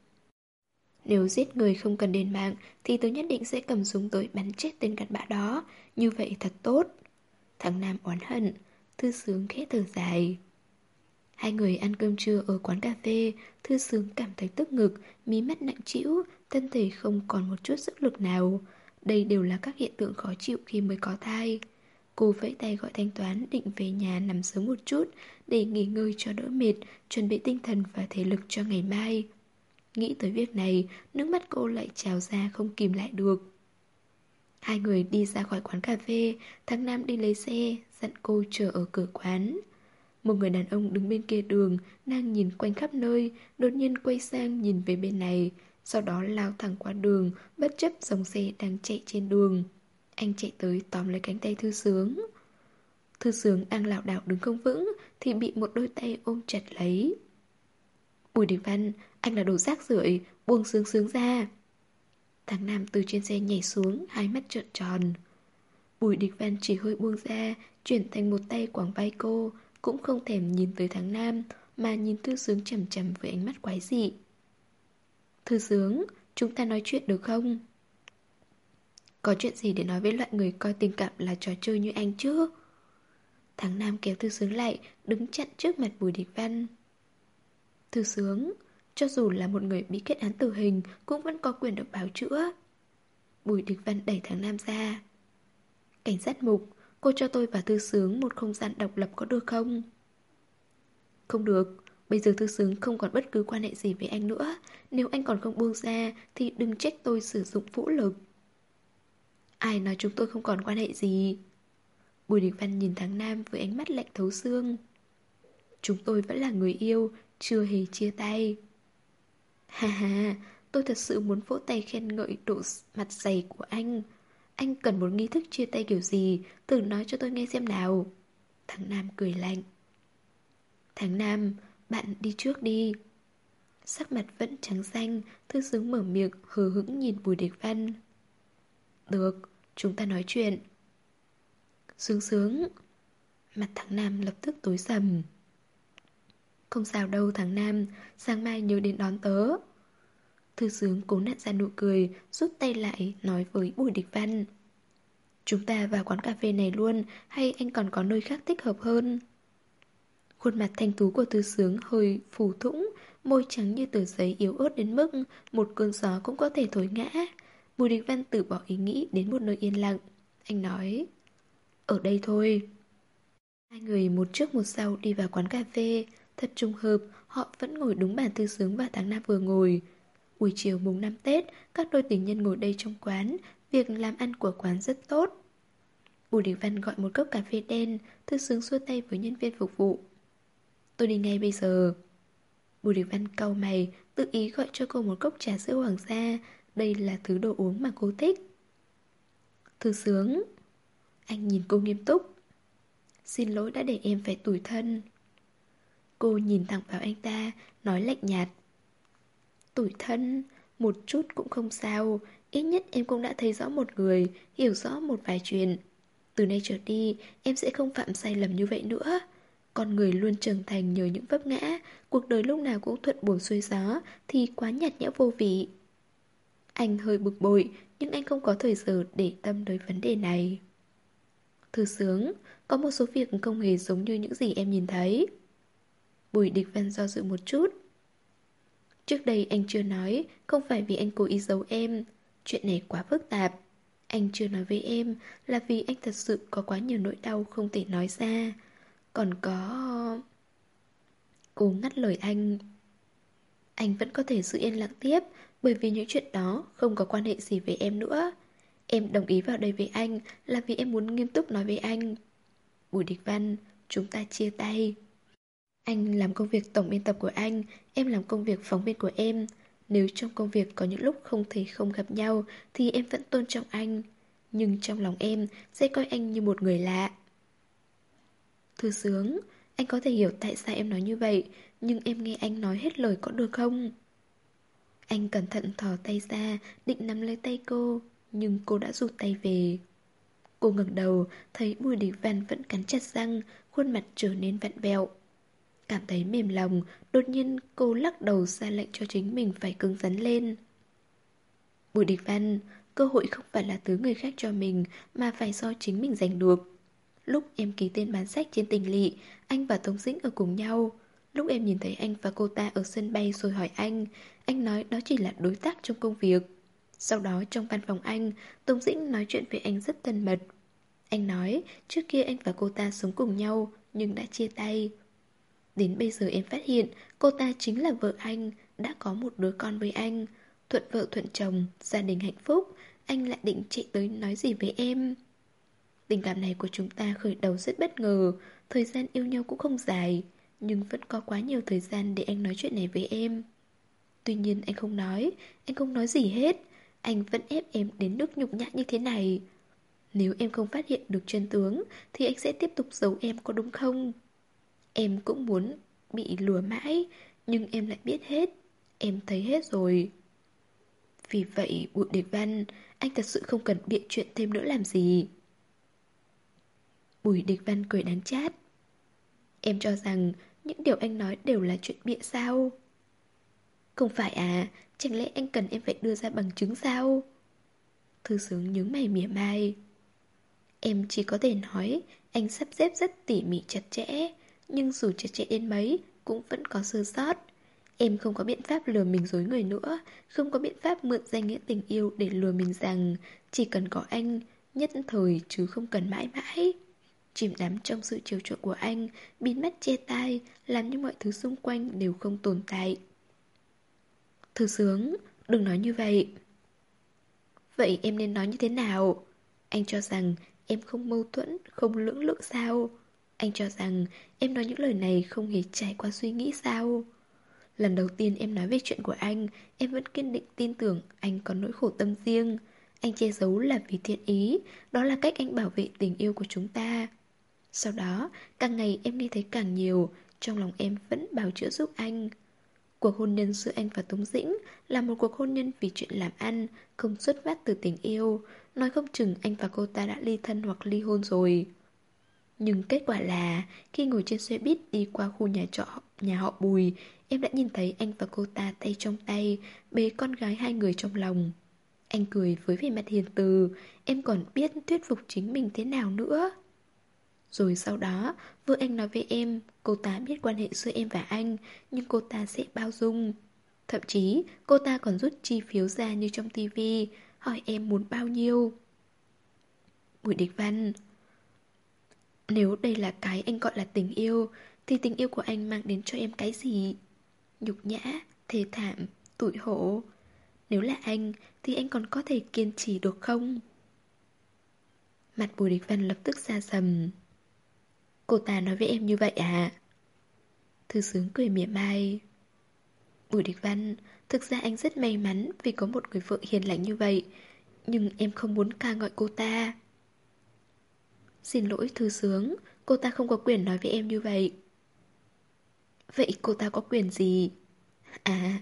Nếu giết người không cần đền mạng thì tôi nhất định sẽ cầm súng tới bắn chết tên cặn bã đó. Như vậy thật tốt. Tháng Nam oán hận. Thư Sướng khẽ thở dài. Hai người ăn cơm trưa ở quán cà phê. Thư Sướng cảm thấy tức ngực, mí mắt nặng trĩu, thân thể không còn một chút sức lực nào. Đây đều là các hiện tượng khó chịu khi mới có thai. Cô vẫy tay gọi thanh toán, định về nhà nằm sớm một chút để nghỉ ngơi cho đỡ mệt, chuẩn bị tinh thần và thể lực cho ngày mai. Nghĩ tới việc này, nước mắt cô lại trào ra không kìm lại được. Hai người đi ra khỏi quán cà phê. Thằng Nam đi lấy xe, dặn cô chờ ở cửa quán. Một người đàn ông đứng bên kia đường, đang nhìn quanh khắp nơi, đột nhiên quay sang nhìn về bên này, sau đó lao thẳng qua đường, bất chấp dòng xe đang chạy trên đường. Anh chạy tới tóm lấy cánh tay Thư Sướng. Thư Sướng đang lảo đảo đứng không vững thì bị một đôi tay ôm chặt lấy. Bùi Đình Văn, anh là đồ rác rưởi, buông Sướng Sướng ra. Thằng Nam từ trên xe nhảy xuống, hai mắt trợn tròn. Bùi Đình Văn chỉ hơi buông ra, chuyển thành một tay quàng vai cô, cũng không thèm nhìn tới Thằng Nam, mà nhìn Thư Sướng chằm chằm với ánh mắt quái dị. Thư Sướng, chúng ta nói chuyện được không? Có chuyện gì để nói với loại người coi tình cảm là trò chơi như anh chứ? Thằng Nam kéo Thư Sướng lại, đứng chặn trước mặt Bùi Đình Văn. Thư Sướng, cho dù là một người bị kết án tử hình cũng vẫn có quyền được bào chữa. Bùi Đình Văn đẩy Thằng Nam ra. Cảnh sát Mục, cô cho tôi và Thư Sướng một không gian độc lập có được không? Không được, bây giờ Thư Sướng không còn bất cứ quan hệ gì với anh nữa. Nếu anh còn không buông ra thì đừng trách tôi sử dụng vũ lực. Ai nói chúng tôi không còn quan hệ gì? Bùi Đình Văn nhìn Thằng Nam với ánh mắt lạnh thấu xương. Chúng tôi vẫn là người yêu, chưa hề chia tay. Ha ha, tôi thật sự muốn vỗ tay khen ngợi độ mặt dày của anh. Anh cần một nghi thức chia tay kiểu gì, thử nói cho tôi nghe xem nào. Thằng Nam cười lạnh. Thằng Nam, bạn đi trước đi. Sắc mặt vẫn trắng xanh, Thư Sướng mở miệng hờ hững nhìn Bùi Đình Văn. Được, chúng ta nói chuyện. Sướng Sướng. Mặt thằng Nam lập tức tối sầm. Không sao đâu thằng Nam, sáng mai nhớ đến đón tớ. Thư Sướng cố nặn ra nụ cười, rút tay lại, nói với Bùi Đình Văn. Chúng ta vào quán cà phê này luôn, hay anh còn có nơi khác thích hợp hơn? Khuôn mặt thanh tú của Thư Sướng hơi phù thủng, môi trắng như tờ giấy yếu ớt đến mức một cơn gió cũng có thể thổi ngã. Bùi Đình Văn từ bỏ ý nghĩ đến một nơi yên lặng. Anh nói, ở đây thôi. Hai người một trước một sau đi vào quán cà phê. Thật trùng hợp, họ vẫn ngồi đúng bàn Thư Sướng và Tháng Nam vừa ngồi. Buổi chiều mùng năm Tết, các đôi tình nhân ngồi đây trong quán. Việc làm ăn của quán rất tốt. Bùi Đình Văn gọi một cốc cà phê đen. Thư Sướng xua tay với nhân viên phục vụ. Tôi đi ngay bây giờ. Bùi Đình Văn cau mày, tự ý gọi cho cô một cốc trà sữa hoàng gia. Đây là thứ đồ uống mà cô thích. Thư Sướng. Anh nhìn cô nghiêm túc. Xin lỗi đã để em phải tủi thân. Cô nhìn thẳng vào anh ta, nói lạnh nhạt. Tủi thân, một chút cũng không sao. Ít nhất em cũng đã thấy rõ một người, hiểu rõ một vài chuyện. Từ nay trở đi, em sẽ không phạm sai lầm như vậy nữa. Con người luôn trưởng thành nhờ những vấp ngã. Cuộc đời lúc nào cũng thuận buồm xuôi gió thì quá nhạt nhẽo vô vị. Anh hơi bực bội, nhưng anh không có thời giờ để tâm tới vấn đề này. Thư Sướng, có một số việc không hề giống như những gì em nhìn thấy. Bùi Địch Văn do dự một chút. Trước đây anh chưa nói, không phải vì anh cố ý giấu em. Chuyện này quá phức tạp. Anh chưa nói với em là vì anh thật sự có quá nhiều nỗi đau không thể nói ra. Còn có... Cô ngắt lời anh. Anh vẫn có thể giữ yên lặng tiếp, bởi vì những chuyện đó không có quan hệ gì với em nữa. Em đồng ý vào đây với anh là vì em muốn nghiêm túc nói với anh. Bùi Địch Văn, chúng ta chia tay. Anh làm công việc tổng biên tập của anh, em làm công việc phóng viên của em. Nếu trong công việc có những lúc không thể không gặp nhau thì em vẫn tôn trọng anh. Nhưng trong lòng em sẽ coi anh như một người lạ. Thư Sướng, anh có thể hiểu tại sao em nói như vậy, nhưng em nghe anh nói hết lời có được không? Anh cẩn thận thò tay ra, định nắm lấy tay cô, nhưng cô đã rụt tay về. Cô ngẩng đầu, thấy Bùi Địch Văn vẫn cắn chặt răng, khuôn mặt trở nên vặn vẹo. Cảm thấy mềm lòng, đột nhiên cô lắc đầu ra lệnh cho chính mình phải cứng rắn lên. Bùi Địch Văn, cơ hội không phải là thứ người khác cho mình, mà phải do chính mình giành được. Lúc em ký tên bán sách trên Tình Lỵ, anh và Tống Dĩnh ở cùng nhau. Lúc em nhìn thấy anh và cô ta ở sân bay rồi hỏi anh, anh nói đó chỉ là đối tác trong công việc. Sau đó trong văn phòng anh, Tống Dĩnh nói chuyện với anh rất thân mật. Anh nói trước kia anh và cô ta sống cùng nhau nhưng đã chia tay. Đến bây giờ em phát hiện cô ta chính là vợ anh, đã có một đứa con với anh. Thuận vợ thuận chồng, gia đình hạnh phúc. Anh lại định chạy tới nói gì với em? Tình cảm này của chúng ta khởi đầu rất bất ngờ. Thời gian yêu nhau cũng không dài, nhưng vẫn có quá nhiều thời gian để anh nói chuyện này với em. Tuy nhiên anh không nói, anh không nói gì hết. Anh vẫn ép em đến nước nhục nhã như thế này. Nếu em không phát hiện được chân tướng thì anh sẽ tiếp tục giấu em, có đúng không? Em cũng muốn bị lừa mãi, nhưng em lại biết hết. Em thấy hết rồi. Vì vậy Bùi Địch Văn, anh thật sự không cần bịa chuyện thêm nữa làm gì. Bùi Địch Văn cười đắng chát. Em cho rằng những điều anh nói đều là chuyện bịa sao? Không phải à, chẳng lẽ anh cần em phải đưa ra bằng chứng sao? Thư Sướng nhướng mày mỉa mai. Em chỉ có thể nói anh sắp xếp rất tỉ mỉ chặt chẽ, nhưng dù chặt chẽ đến mấy cũng vẫn có sơ sót. Em không có biện pháp lừa mình dối người nữa, không có biện pháp mượn danh nghĩa tình yêu để lừa mình rằng chỉ cần có anh, nhất thời chứ không cần mãi mãi. Chìm đắm trong sự chiều chuộng của anh, bịt mắt che tai, làm như mọi thứ xung quanh đều không tồn tại. Thư Sướng, đừng nói như vậy. Vậy em nên nói như thế nào? Anh cho rằng em không mâu thuẫn, không lưỡng lự sao? Anh cho rằng em nói những lời này không hề trải qua suy nghĩ sao? Lần đầu tiên em nói về chuyện của anh, em vẫn kiên định tin tưởng anh có nỗi khổ tâm riêng. Anh che giấu là vì thiện ý, đó là cách anh bảo vệ tình yêu của chúng ta. Sau đó, càng ngày em nghe thấy càng nhiều, trong lòng em vẫn bào chữa giúp anh. Cuộc hôn nhân giữa anh và Tống Dĩnh là một cuộc hôn nhân vì chuyện làm ăn, không xuất phát từ tình yêu. Nói không chừng anh và cô ta đã ly thân hoặc ly hôn rồi. Nhưng kết quả là, khi ngồi trên xe buýt đi qua khu nhà trọ nhà họ Bùi, em đã nhìn thấy anh và cô ta tay trong tay, bế con gái hai người trong lòng. Anh cười với vẻ mặt hiền từ, em còn biết thuyết phục chính mình thế nào nữa. Rồi sau đó, vợ anh nói với em, cô ta biết quan hệ giữa em và anh, nhưng cô ta sẽ bao dung. Thậm chí, cô ta còn rút chi phiếu ra như trong tivi, hỏi em muốn bao nhiêu. Bùi Địch Văn, nếu đây là cái anh gọi là tình yêu, thì tình yêu của anh mang đến cho em cái gì? Nhục nhã, thê thảm, tủi hổ. Nếu là anh, thì anh còn có thể kiên trì được không? Mặt Bùi Địch Văn lập tức xa sầm. Cô ta nói với em như vậy à? Thư Sướng cười mỉa mai. Bùi Địch Văn, thực ra anh rất may mắn vì có một người vợ hiền lành như vậy, nhưng em không muốn ca ngợi cô ta. Xin lỗi Thư Sướng, cô ta không có quyền nói với em như vậy. Vậy cô ta có quyền gì? À,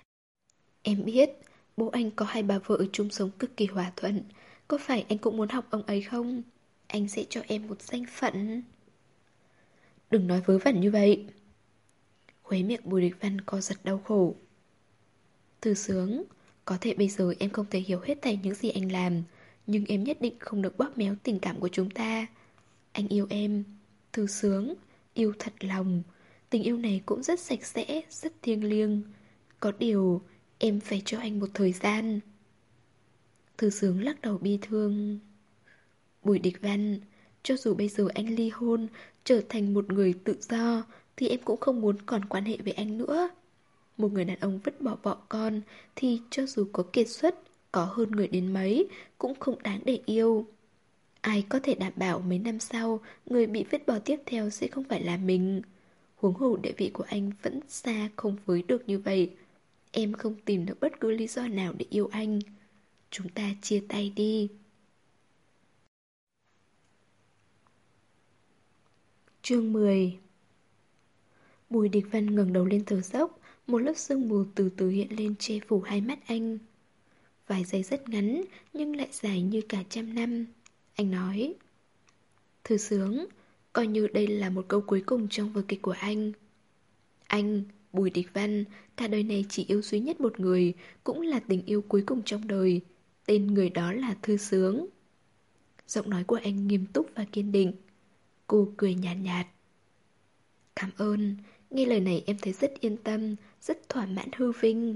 em biết, bố anh có hai bà vợ chung sống cực kỳ hòa thuận. Có phải anh cũng muốn học ông ấy không? Anh sẽ cho em một danh phận. Đừng nói vớ vẩn như vậy. Khuấy miệng Bùi Địch Văn co giật đau khổ. Thư Sướng, có thể bây giờ em không thể hiểu hết thảy những gì anh làm, nhưng em nhất định không được bóp méo tình cảm của chúng ta. Anh yêu em, Thư Sướng, yêu thật lòng. Tình yêu này cũng rất sạch sẽ, rất thiêng liêng. Có điều, em phải cho anh một thời gian. Thư Sướng lắc đầu bi thương. Bùi Địch Văn, cho dù bây giờ anh ly hôn, trở thành một người tự do, thì em cũng không muốn còn quan hệ với anh nữa. Một người đàn ông vứt bỏ vợ con thì cho dù có kiệt xuất, có hơn người đến mấy, cũng không đáng để yêu. Ai có thể đảm bảo mấy năm sau, người bị vứt bỏ tiếp theo sẽ không phải là mình. Huống hồ địa vị của anh vẫn xa không với được như vậy. Em không tìm được bất cứ lý do nào để yêu anh. Chúng ta chia tay đi. Chương mười. Bùi Địch Văn ngẩng đầu lên thở dốc. Một lớp sương mù từ từ hiện lên che phủ hai mắt anh. Vài giây rất ngắn, nhưng lại dài như cả trăm năm. Anh nói: Thư Sướng, coi như đây là một câu cuối cùng trong vở kịch của anh. Anh, Bùi Địch Văn, cả đời này chỉ yêu duy nhất một người, cũng là tình yêu cuối cùng trong đời. Tên người đó là Thư Sướng. Giọng nói của anh nghiêm túc và kiên định. Cô cười nhạt nhạt. Cảm ơn, nghe lời này em thấy rất yên tâm, rất thỏa mãn hư vinh.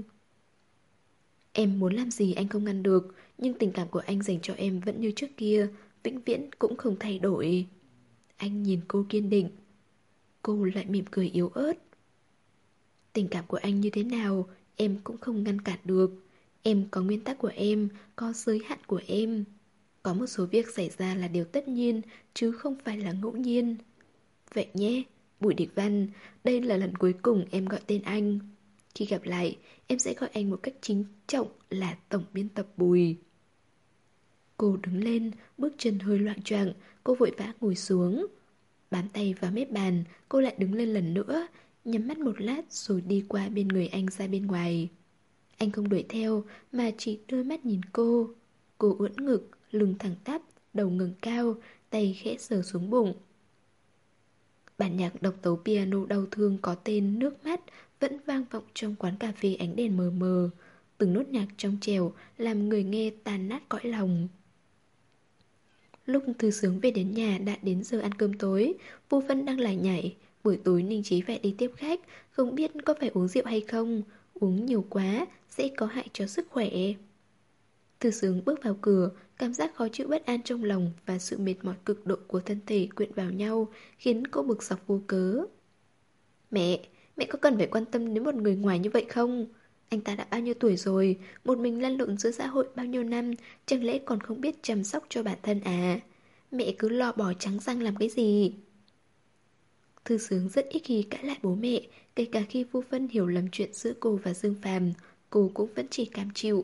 Em muốn làm gì anh không ngăn được, nhưng tình cảm của anh dành cho em vẫn như trước kia, vĩnh viễn cũng không thay đổi. Anh nhìn cô kiên định. Cô lại mỉm cười yếu ớt. Tình cảm của anh như thế nào, em cũng không ngăn cản được. Em có nguyên tắc của em, có giới hạn của em. Có một số việc xảy ra là điều tất nhiên, chứ không phải là ngẫu nhiên. Vậy nhé, Bùi Địch Văn, đây là lần cuối cùng em gọi tên anh. Khi gặp lại, em sẽ gọi anh một cách chính trọng là tổng biên tập Bùi. Cô đứng lên, bước chân hơi loạng choạng, cô vội vã ngồi xuống. Bám tay vào mép bàn, cô lại đứng lên lần nữa, nhắm mắt một lát rồi đi qua bên người anh ra bên ngoài. Anh không đuổi theo mà chỉ đôi mắt nhìn cô. Cô ưỡn ngực, lưng thẳng tắp, đầu ngẩng cao, tay khẽ sờ xuống bụng. Bản nhạc độc tấu piano đau thương có tên Nước Mắt vẫn vang vọng trong quán cà phê ánh đèn mờ mờ. Từng nốt nhạc trong trẻo làm người nghe tan nát cõi lòng. Lúc Thư Sướng về đến nhà đã đến giờ ăn cơm tối. Vu Vân đang lải nhải. Buổi tối Ninh Chí phải đi tiếp khách, không biết có phải uống rượu hay không. Uống nhiều quá sẽ có hại cho sức khỏe. Thư Sướng bước vào cửa, cảm giác khó chịu bất an trong lòng và sự mệt mỏi cực độ của thân thể quyện vào nhau, khiến cô bực dọc vô cớ. Mẹ, mẹ có cần phải quan tâm đến một người ngoài như vậy không? Anh ta đã bao nhiêu tuổi rồi, một mình lăn lộn giữa xã hội bao nhiêu năm, chẳng lẽ còn không biết chăm sóc cho bản thân à? Mẹ cứ lo bỏ trắng răng làm cái gì? Thư Sướng rất ít khi cãi lại bố mẹ, kể cả khi Vu Vân hiểu lầm chuyện giữa cô và Dương Phàm, cô cũng vẫn chỉ cam chịu.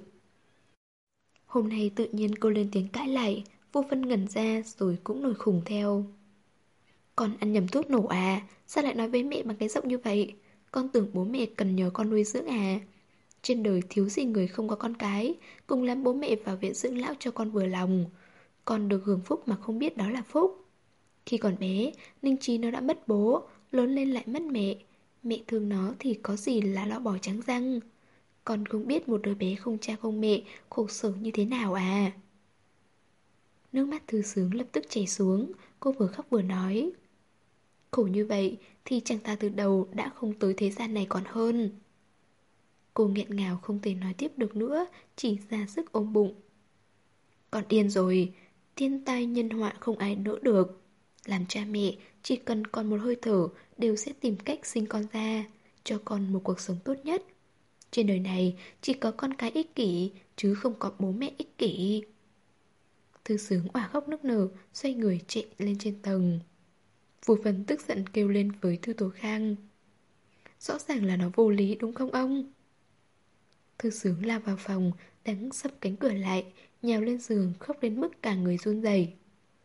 Hôm nay tự nhiên cô lên tiếng cãi lại, Vu Vân ngẩn ra rồi cũng nổi khùng theo. Con ăn nhầm thuốc nổ à? Sao lại nói với mẹ bằng cái giọng như vậy? Con tưởng bố mẹ cần nhờ con nuôi dưỡng à? Trên đời thiếu gì người không có con cái, cùng lắm bố mẹ vào viện dưỡng lão cho con vừa lòng. Con được hưởng phúc mà không biết đó là phúc. Khi còn bé, Ninh Trí nó đã mất bố, lớn lên lại mất mẹ. Mẹ thương nó thì có gì là lo bỏ trắng răng. Con không biết một đứa bé không cha không mẹ khổ sở như thế nào à? Nước mắt Thư Sướng lập tức chảy xuống, cô vừa khóc vừa nói. Khổ như vậy thì chẳng ta từ đầu đã không tới thế gian này còn hơn. Cô nghẹn ngào không thể nói tiếp được nữa, chỉ ra sức ôm bụng. Con điên rồi, thiên tai nhân họa không ai đỡ được. Làm cha mẹ, chỉ cần còn một hơi thở đều sẽ tìm cách sinh con ra, cho con một cuộc sống tốt nhất. Trên đời này chỉ có con cái ích kỷ, chứ không có bố mẹ ích kỷ. Thư Sướng òa khóc nức nở, xoay người chạy lên trên tầng. Vu Vân tức giận kêu lên với Thư Tố Khang. Rõ ràng là nó vô lý đúng không ông? Thư Sướng lao vào phòng, đóng sập cánh cửa lại, nhào lên giường khóc đến mức cả người run rẩy.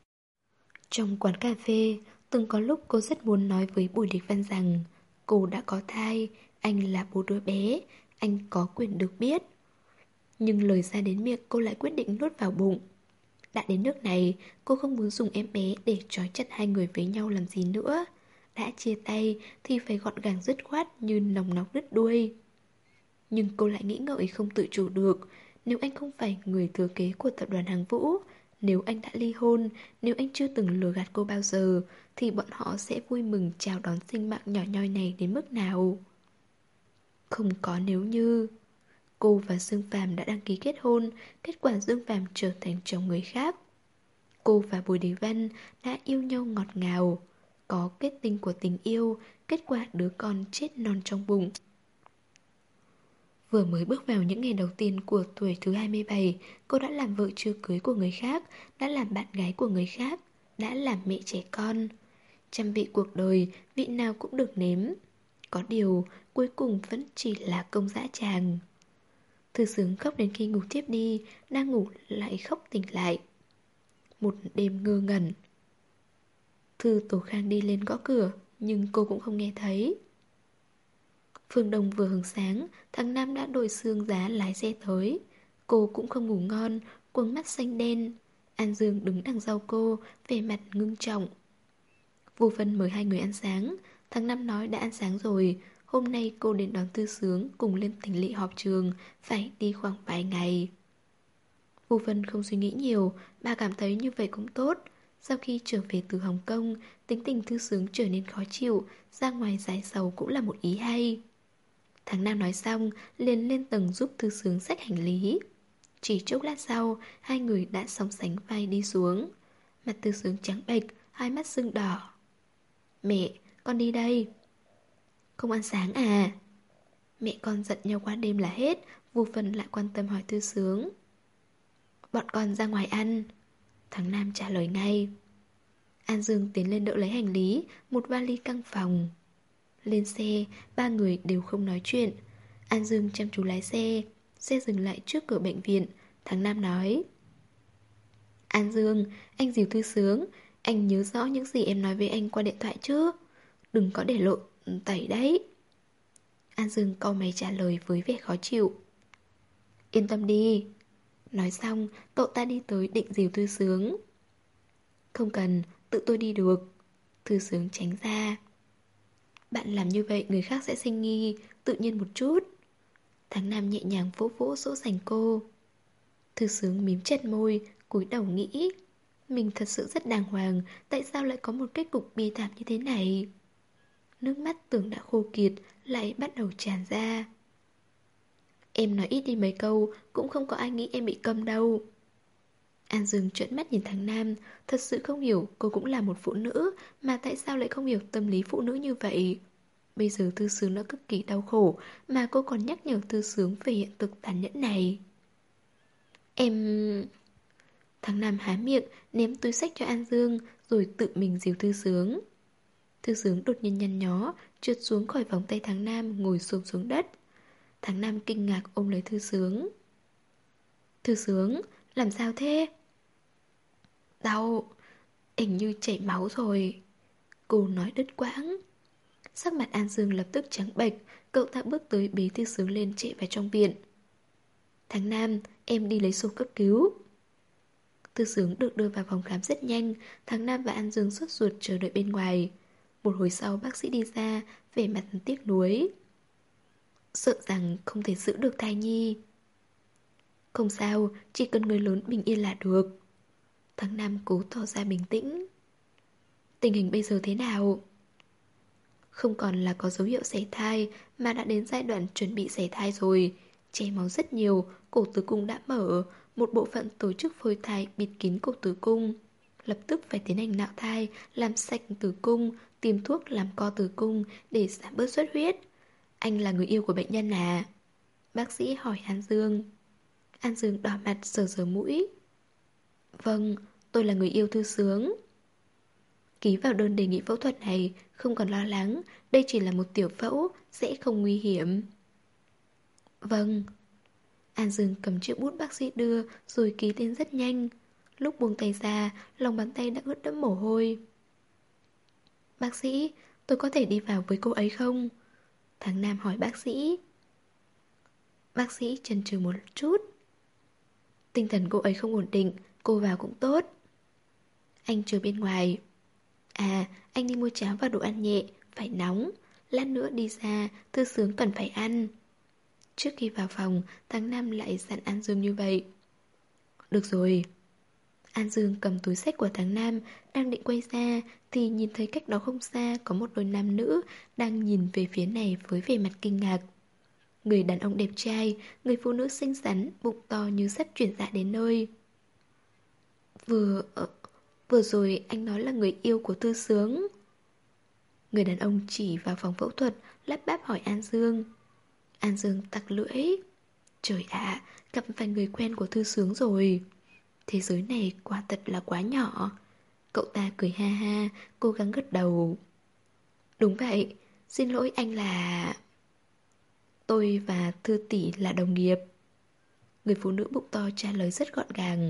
Trong quán cà phê, từng có lúc cô rất muốn nói với Bùi Địch Văn rằng cô đã có thai, anh là bố đứa bé, anh có quyền được biết. Nhưng lời ra đến miệng cô lại quyết định nuốt vào bụng. Đã đến nước này, cô không muốn dùng em bé để trói chặt hai người với nhau làm gì nữa. Đã chia tay thì phải gọn gàng dứt khoát như nòng nọc đứt đuôi. Nhưng cô lại nghĩ ngợi không tự chủ được. Nếu anh không phải người thừa kế của tập đoàn Hàng Vũ, nếu anh đã ly hôn, nếu anh chưa từng lừa gạt cô bao giờ, thì bọn họ sẽ vui mừng chào đón sinh mạng nhỏ nhoi này đến mức nào. Không có nếu như. Cô và Dương Phàm đã đăng ký kết hôn, kết quả Dương Phàm trở thành chồng người khác. Cô và Bùi Đình Văn đã yêu nhau ngọt ngào. có kết tinh của tình yêu, kết quả đứa con chết non trong bụng. Vừa mới bước vào những ngày đầu tiên của tuổi thứ hai mươi bảy, cô đã làm vợ chưa cưới của người khác, đã làm bạn gái của người khác, đã làm mẹ trẻ con. Trăm vị cuộc đời, vị nào cũng được nếm. Có điều, cuối cùng vẫn chỉ là công dã tràng. Thư Sướng khóc đến khi ngủ tiếp đi, đang ngủ lại khóc tỉnh lại. Một đêm ngơ ngẩn. Thư Tổ Khang đi lên gõ cửa, nhưng cô cũng không nghe thấy. Phương Đông vừa hừng sáng, thằng Nam đã đội xương giá lái xe tới. Cô cũng không ngủ ngon, quầng mắt xanh đen. An Dương đứng đằng sau cô, vẻ mặt ngưng trọng. Vô Vân mời hai người ăn sáng. Thằng Nam nói đã ăn sáng rồi. Hôm nay cô đến đón Thư Sướng cùng lên tỉnh lỵ họp trường, phải đi khoảng vài ngày. Vô Vân không suy nghĩ nhiều, bà cảm thấy như vậy cũng tốt. Sau khi trở về từ Hồng Kông, tính tình Thư Sướng trở nên khó chịu, ra ngoài giải sầu cũng là một ý hay. Thằng Nam nói xong, liền lên tầng giúp Thư Sướng xách hành lý. Chỉ chốc lát sau, hai người đã song sánh vai đi xuống. Mặt Thư Sướng trắng bệch, hai mắt sưng đỏ. Mẹ, con đi đây. Không ăn sáng à? Mẹ con giận nhau qua đêm là hết. Vô Vân lại quan tâm hỏi Thư Sướng. Bọn con ra ngoài ăn. Thằng Nam trả lời ngay. An Dương tiến lên đỡ lấy hành lý, một vali căng phòng. Lên xe, ba người đều không nói chuyện. An Dương chăm chú lái xe. Xe dừng lại trước cửa bệnh viện. Thằng Nam nói. An Dương, anh dìu Thư Sướng. Anh nhớ rõ những gì em nói với anh qua điện thoại chứ? Đừng có để lộ tẩy đấy. An Dương cau mày trả lời với vẻ khó chịu. Yên tâm đi. Nói xong, cậu ta đi tới định dìu Thư Sướng. Không cần, tự tôi đi được. Thư Sướng tránh ra. Bạn làm như vậy người khác sẽ sinh nghi, tự nhiên một chút. Thằng Nam nhẹ nhàng vỗ vỗ dỗ dành cô. Thư Sướng mím chặt môi, cúi đầu nghĩ. Mình thật sự rất đàng hoàng, tại sao lại có một kết cục bi thảm như thế này? Nước mắt tưởng đã khô kiệt, lại bắt đầu tràn ra. Em nói ít đi mấy câu, cũng không có ai nghĩ em bị câm đâu. An Dương trợn mắt nhìn thằng Nam, thật sự không hiểu cô cũng là một phụ nữ, mà tại sao lại không hiểu tâm lý phụ nữ như vậy. Bây giờ Thư Sướng đã cực kỳ đau khổ, mà cô còn nhắc nhở Thư Sướng về hiện thực tàn nhẫn này. Em... Thằng Nam há miệng, ném túi xách cho An Dương, rồi tự mình dìu Thư Sướng. Thư Sướng đột nhiên nhăn nhó, trượt xuống khỏi vòng tay thằng Nam, ngồi xổm xuống đất. Thằng Nam kinh ngạc ôm lấy Thư Sướng. Thư Sướng, làm sao thế? Đau, hình như chảy máu rồi. Cô nói đứt quãng. Sắc mặt An Dương lập tức trắng bệch, cậu ta bước tới bế Thư Sướng lên chạy vào trong viện. Thằng Nam, em đi lấy sổ cấp cứu. Thư Sướng được đưa vào phòng khám rất nhanh. Thằng Nam và An Dương sốt ruột chờ đợi bên ngoài. Một hồi sau bác sĩ đi ra, vẻ mặt tiếc nuối. Sợ rằng không thể giữ được thai nhi. Không sao, chỉ cần người lớn bình yên là được. Thằng Nam cố tỏ ra bình tĩnh. Tình hình bây giờ thế nào? Không còn là có dấu hiệu sảy thai, mà đã đến giai đoạn chuẩn bị sảy thai rồi. Chảy máu rất nhiều, cổ tử cung đã mở. Một bộ phận tổ chức phôi thai bịt kín cổ tử cung. Lập tức phải tiến hành nạo thai, làm sạch tử cung, tìm thuốc làm co tử cung để giảm bớt xuất huyết. Anh là người yêu của bệnh nhân à? Bác sĩ hỏi An Dương. An Dương đỏ mặt sờ sờ mũi. Vâng, tôi là người yêu Thư Sướng. Ký vào đơn đề nghị phẫu thuật này, không còn lo lắng, đây chỉ là một tiểu phẫu, sẽ không nguy hiểm. Vâng. An Dương cầm chiếc bút bác sĩ đưa, rồi ký tên rất nhanh. Lúc buông tay ra, lòng bàn tay đã ướt đẫm mồ hôi. Bác sĩ, tôi có thể đi vào với cô ấy không? Thằng Nam hỏi bác sĩ. Bác sĩ chần chừ một chút. Tinh thần cô ấy không ổn định, cô vào cũng tốt. Anh chờ bên ngoài. À, anh đi mua cháo và đồ ăn nhẹ, phải nóng. Lát nữa đi ra, Thư Sướng cần phải ăn. Trước khi vào phòng, thằng Nam lại dặn An Dương như vậy. Được rồi. An Dương cầm túi xách của thằng Nam, đang định quay ra, thì nhìn thấy cách đó không xa có một đôi nam nữ đang nhìn về phía này với vẻ mặt kinh ngạc. Người đàn ông đẹp trai, người phụ nữ xinh xắn, bụng to như sắp chuyển dạ đến nơi. Vừa... vừa rồi anh nói là người yêu của Thư Sướng. Người đàn ông chỉ vào phòng phẫu thuật, lắp bắp hỏi An Dương. An Dương tặc lưỡi. Trời ạ, gặp phải người quen của Thư Sướng rồi. Thế giới này quả thật là quá nhỏ. Cậu ta cười ha ha, cố gắng gật đầu. Đúng vậy, xin lỗi anh là... Tôi và Thư tỷ là đồng nghiệp. Người phụ nữ bụng to trả lời rất gọn gàng.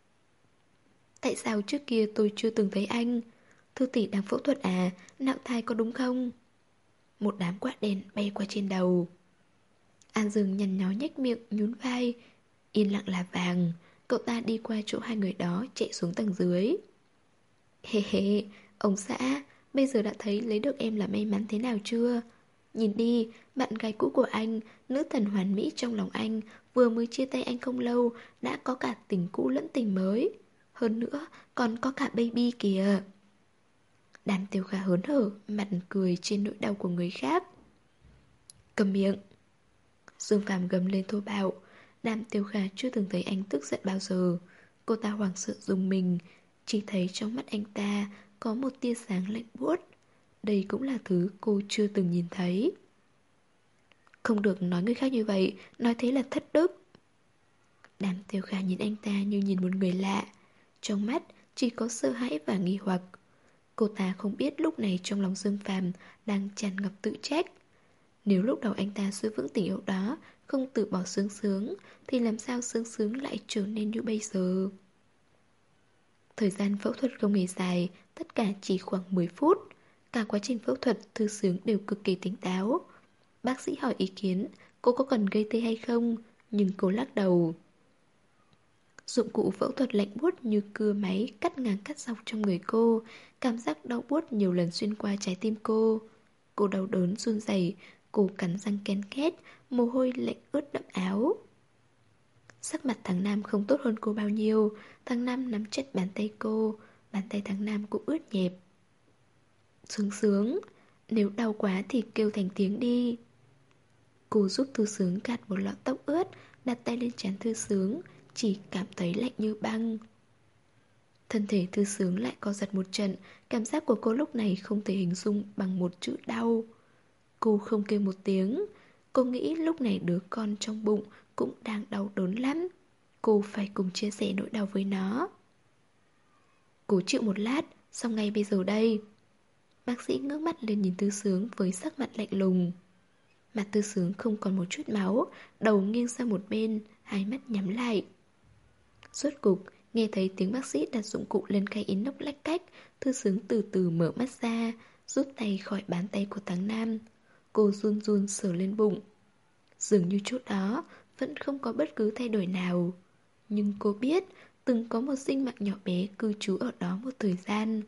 Tại sao trước kia tôi chưa từng thấy anh? Thư tỷ đang phẫu thuật à? Nạo thai có đúng không? Một đám quạ đen bay qua trên đầu. An Dương nhăn nhó nhếch miệng, nhún vai. Yên lặng là vàng. Cậu ta đi qua chỗ hai người đó, chạy xuống tầng dưới. Hê hê, ông xã, bây giờ đã thấy lấy được em là may mắn thế nào chưa? Nhìn đi, bạn gái cũ của anh, nữ thần hoàn mỹ trong lòng anh, vừa mới chia tay anh không lâu, đã có cả tình cũ lẫn tình mới. Hơn nữa, còn có cả baby kìa. Đàm Tiêu Khả hớn hở, mặt cười trên nỗi đau của người khác. Cầm miệng. Dương Phàm gầm lên thô bạo. Đàm Tiêu Khả chưa từng thấy anh tức giận bao giờ. Cô ta hoảng sợ rùng mình, chỉ thấy trong mắt anh ta có một tia sáng lạnh buốt. Đây cũng là thứ cô chưa từng nhìn thấy. Không được nói người khác như vậy, nói thế là thất đức. Đàm Tiêu Khả nhìn anh ta như nhìn một người lạ. Trong mắt chỉ có sợ hãi và nghi hoặc. Cô ta không biết lúc này trong lòng Dương Phàm đang tràn ngập tự trách. Nếu lúc đầu anh ta giữ vững tình yêu đó, không từ bỏ Sướng Sướng, thì làm sao Sướng Sướng lại trở nên như bây giờ? Thời gian phẫu thuật không hề dài, tất cả chỉ khoảng mười phút. Cả quá trình phẫu thuật, Thư Sướng đều cực kỳ tỉnh táo. Bác sĩ hỏi ý kiến, cô có cần gây tê hay không? Nhưng cô lắc đầu. Dụng cụ phẫu thuật lạnh buốt như cưa máy cắt ngang cắt dọc trong người cô. Cảm giác đau buốt nhiều lần xuyên qua trái tim cô. Cô đau đớn run rẩy, cô cắn răng ken két, mồ hôi lạnh ướt đẫm áo. Sắc mặt thằng Nam không tốt hơn cô bao nhiêu. Thằng Nam nắm chặt bàn tay cô, bàn tay thằng Nam cũng ướt nhẹp. Sướng Sướng, nếu đau quá thì kêu thành tiếng đi. Cô giúp Thư Sướng gạt một lọn tóc ướt, đặt tay lên trán Thư Sướng, chỉ cảm thấy lạnh như băng. Thân thể Thư Sướng lại co giật một trận. Cảm giác của cô lúc này không thể hình dung bằng một chữ đau. Cô không kêu một tiếng. Cô nghĩ lúc này đứa con trong bụng cũng đang đau đớn lắm. Cô phải cùng chia sẻ nỗi đau với nó. Cố chịu một lát, xong ngay bây giờ đây. Bác sĩ ngước mắt lên nhìn Thư Sướng với sắc mặt lạnh lùng. Mặt Thư Sướng không còn một chút máu, đầu nghiêng sang một bên, hai mắt nhắm lại. Rốt cục, nghe thấy tiếng bác sĩ đặt dụng cụ lên khay inox lách cách, Thư Sướng từ từ mở mắt ra, rút tay khỏi bàn tay của thằng Nam. Cô run run sờ lên bụng. Dường như chỗ đó vẫn không có bất cứ thay đổi nào. Nhưng cô biết từng có một sinh mạng nhỏ bé cư trú ở đó một thời gian.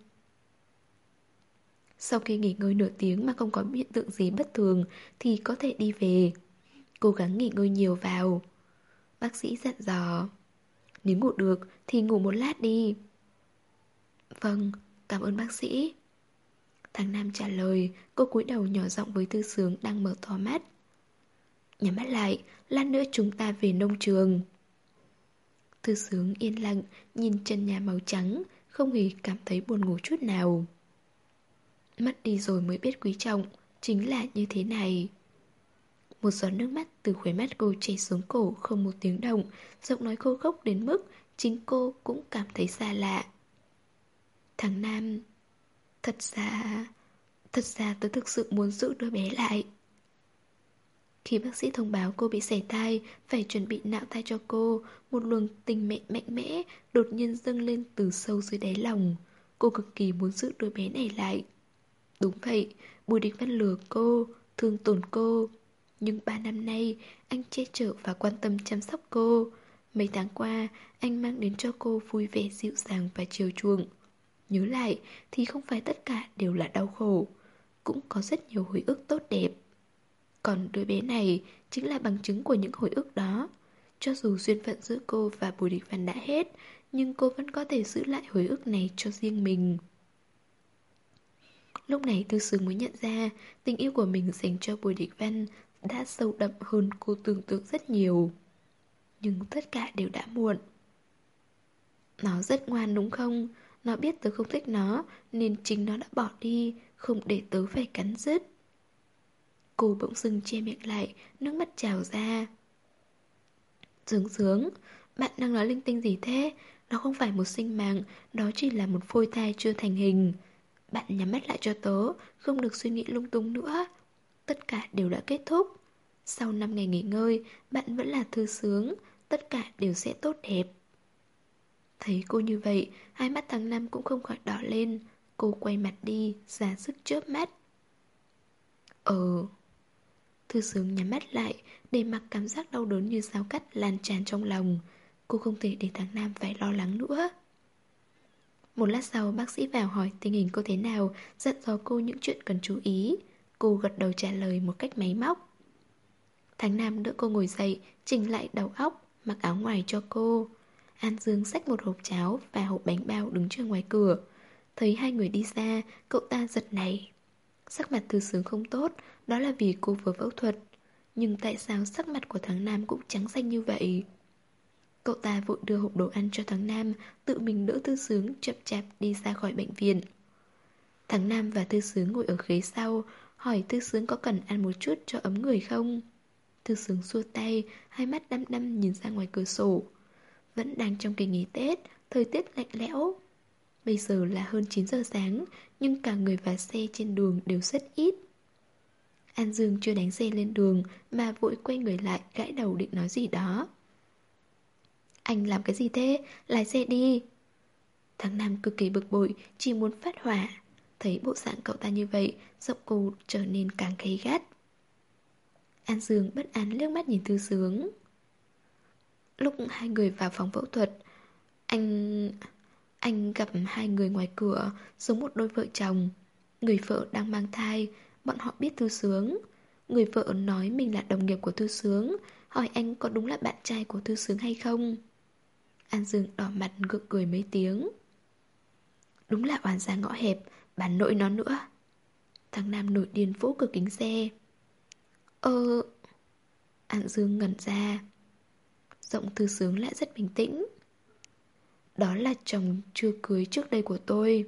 Sau khi nghỉ ngơi nửa tiếng mà không có hiện tượng gì bất thường thì có thể đi về. Cố gắng nghỉ ngơi nhiều vào. Bác sĩ dặn dò. Nếu ngủ được thì ngủ một lát đi. Vâng, cảm ơn bác sĩ. Thằng Nam trả lời. Cô cúi đầu nhỏ giọng với Thư Sướng đang mở to mắt. Nhắm mắt lại, lát nữa chúng ta về nông trường. Thư Sướng yên lặng, nhìn trần nhà màu trắng, không hề cảm thấy buồn ngủ chút nào. Mất đi rồi mới biết quý trọng, chính là như thế này. Một giọt nước mắt từ khóe mắt cô chảy xuống cổ không một tiếng động, giọng nói khô khốc đến mức chính cô cũng cảm thấy xa lạ. Thằng Nam, thật ra, thật ra tớ thực sự muốn giữ đứa bé lại. Khi bác sĩ thông báo cô bị sảy thai, phải chuẩn bị nạo thai cho cô, một luồng tình mẹ mạnh mẽ đột nhiên dâng lên từ sâu dưới đáy lòng. Cô cực kỳ muốn giữ đứa bé này lại. Đúng vậy, Bùi Địch Văn lừa cô, thương tổn cô. Nhưng ba năm nay, anh che chở và quan tâm chăm sóc cô. Mấy tháng qua, anh mang đến cho cô vui vẻ dịu dàng và chiều chuộng. Nhớ lại thì không phải tất cả đều là đau khổ. Cũng có rất nhiều hồi ức tốt đẹp. Còn đứa bé này chính là bằng chứng của những hồi ức đó. Cho dù duyên phận giữa cô và Bùi Địch Văn đã hết, nhưng cô vẫn có thể giữ lại hồi ức này cho riêng mình. Lúc này Thư Sướng mới nhận ra tình yêu của mình dành cho Bùi Địch Văn đã sâu đậm hơn cô tưởng tượng rất nhiều. Nhưng tất cả đều đã muộn. Nó rất ngoan đúng không? Nó biết tớ không thích nó nên chính nó đã bỏ đi, không để tớ phải cắn rứt. Cô bỗng dưng che miệng lại, nước mắt trào ra. Sướng sướng, bạn đang nói linh tinh gì thế? Đó không phải một sinh mạng, đó chỉ là một phôi thai chưa thành hình. Bạn nhắm mắt lại cho tớ, không được suy nghĩ lung tung nữa. Tất cả đều đã kết thúc. Sau năm ngày nghỉ ngơi, bạn vẫn là thư sướng, tất cả đều sẽ tốt đẹp. Thấy cô như vậy, hai mắt tháng năm cũng không khỏi đỏ lên. Cô quay mặt đi, ra sức chớp mắt. Ờ... Thư sướng nhắm mắt lại, để mặc cảm giác đau đớn như dao cắt lan tràn trong lòng. Cô không thể để tháng năm phải lo lắng nữa. Một lát sau bác sĩ vào hỏi tình hình cô thế nào, dặn dò cô những chuyện cần chú ý. Cô gật đầu trả lời một cách máy móc. Tháng năm đỡ cô ngồi dậy, chỉnh lại đầu óc, mặc áo ngoài cho cô. An Dương xách một hộp cháo và hộp bánh bao đứng chờ ngoài cửa. Thấy hai người đi ra, cậu ta giật nảy. Sắc mặt Thư Sướng không tốt, đó là vì cô vừa phẫu thuật. Nhưng tại sao sắc mặt của tháng Nam cũng trắng xanh như vậy? Cậu ta vội đưa hộp đồ ăn cho tháng Nam, tự mình đỡ Thư Sướng chậm chạp đi ra khỏi bệnh viện. Tháng Nam và Thư Sướng ngồi ở ghế sau, hỏi Thư Sướng có cần ăn một chút cho ấm người không? Thư Sướng xua tay, hai mắt đăm đăm nhìn ra ngoài cửa sổ. Vẫn đang trong kỳ nghỉ Tết, thời tiết lạnh lẽo. Bây giờ là hơn chín giờ sáng, nhưng cả người và xe trên đường đều rất ít. An Dương chưa đánh xe lên đường mà vội quay người lại gãi đầu định nói gì đó. Anh làm cái gì thế? Lái xe đi. Tháng Năm cực kỳ bực bội, chỉ muốn phát hỏa. Thấy bộ dạng cậu ta như vậy, giọng cô trở nên càng gay gắt. An Dương bất an liếc mắt nhìn Thư Sướng. Lúc hai người vào phòng phẫu thuật, Anh... Anh gặp hai người ngoài cửa, giống một đôi vợ chồng. Người vợ đang mang thai, bọn họ biết Thư Sướng. Người vợ nói mình là đồng nghiệp của Thư Sướng, hỏi anh có đúng là bạn trai của Thư Sướng hay không. An Dương đỏ mặt gượng cười mấy tiếng. Đúng là oan gia ngõ hẹp, bán nỗi nó nữa. Thằng Nam nổi điên vỗ cửa kính xe. Ơ... An Dương ngẩn ra. Giọng Thư Sướng lại rất bình tĩnh. Đó là chồng chưa cưới trước đây của tôi.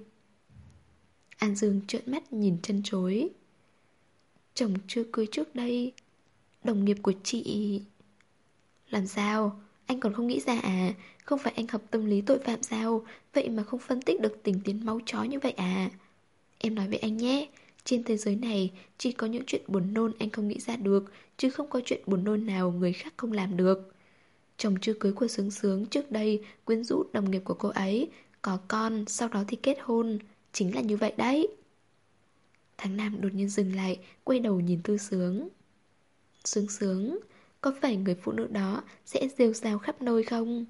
An Dương trợn mắt nhìn chân chối. Chồng chưa cưới trước đây? Đồng nghiệp của chị... Làm sao? Anh còn không nghĩ ra à? Không phải anh học tâm lý tội phạm sao? Vậy mà không phân tích được tình tiến máu chó như vậy à? Em nói với anh nhé, trên thế giới này chỉ có những chuyện buồn nôn anh không nghĩ ra được, chứ không có chuyện buồn nôn nào người khác không làm được. Chồng chưa cưới của Sướng Sướng trước đây quyến rũ đồng nghiệp của cô ấy, có con, sau đó thì kết hôn. Chính là như vậy đấy. Tháng Nam đột nhiên dừng lại, quay đầu nhìn Thư Sướng. Sướng Sướng, có phải người phụ nữ đó sẽ rêu rao khắp nơi không?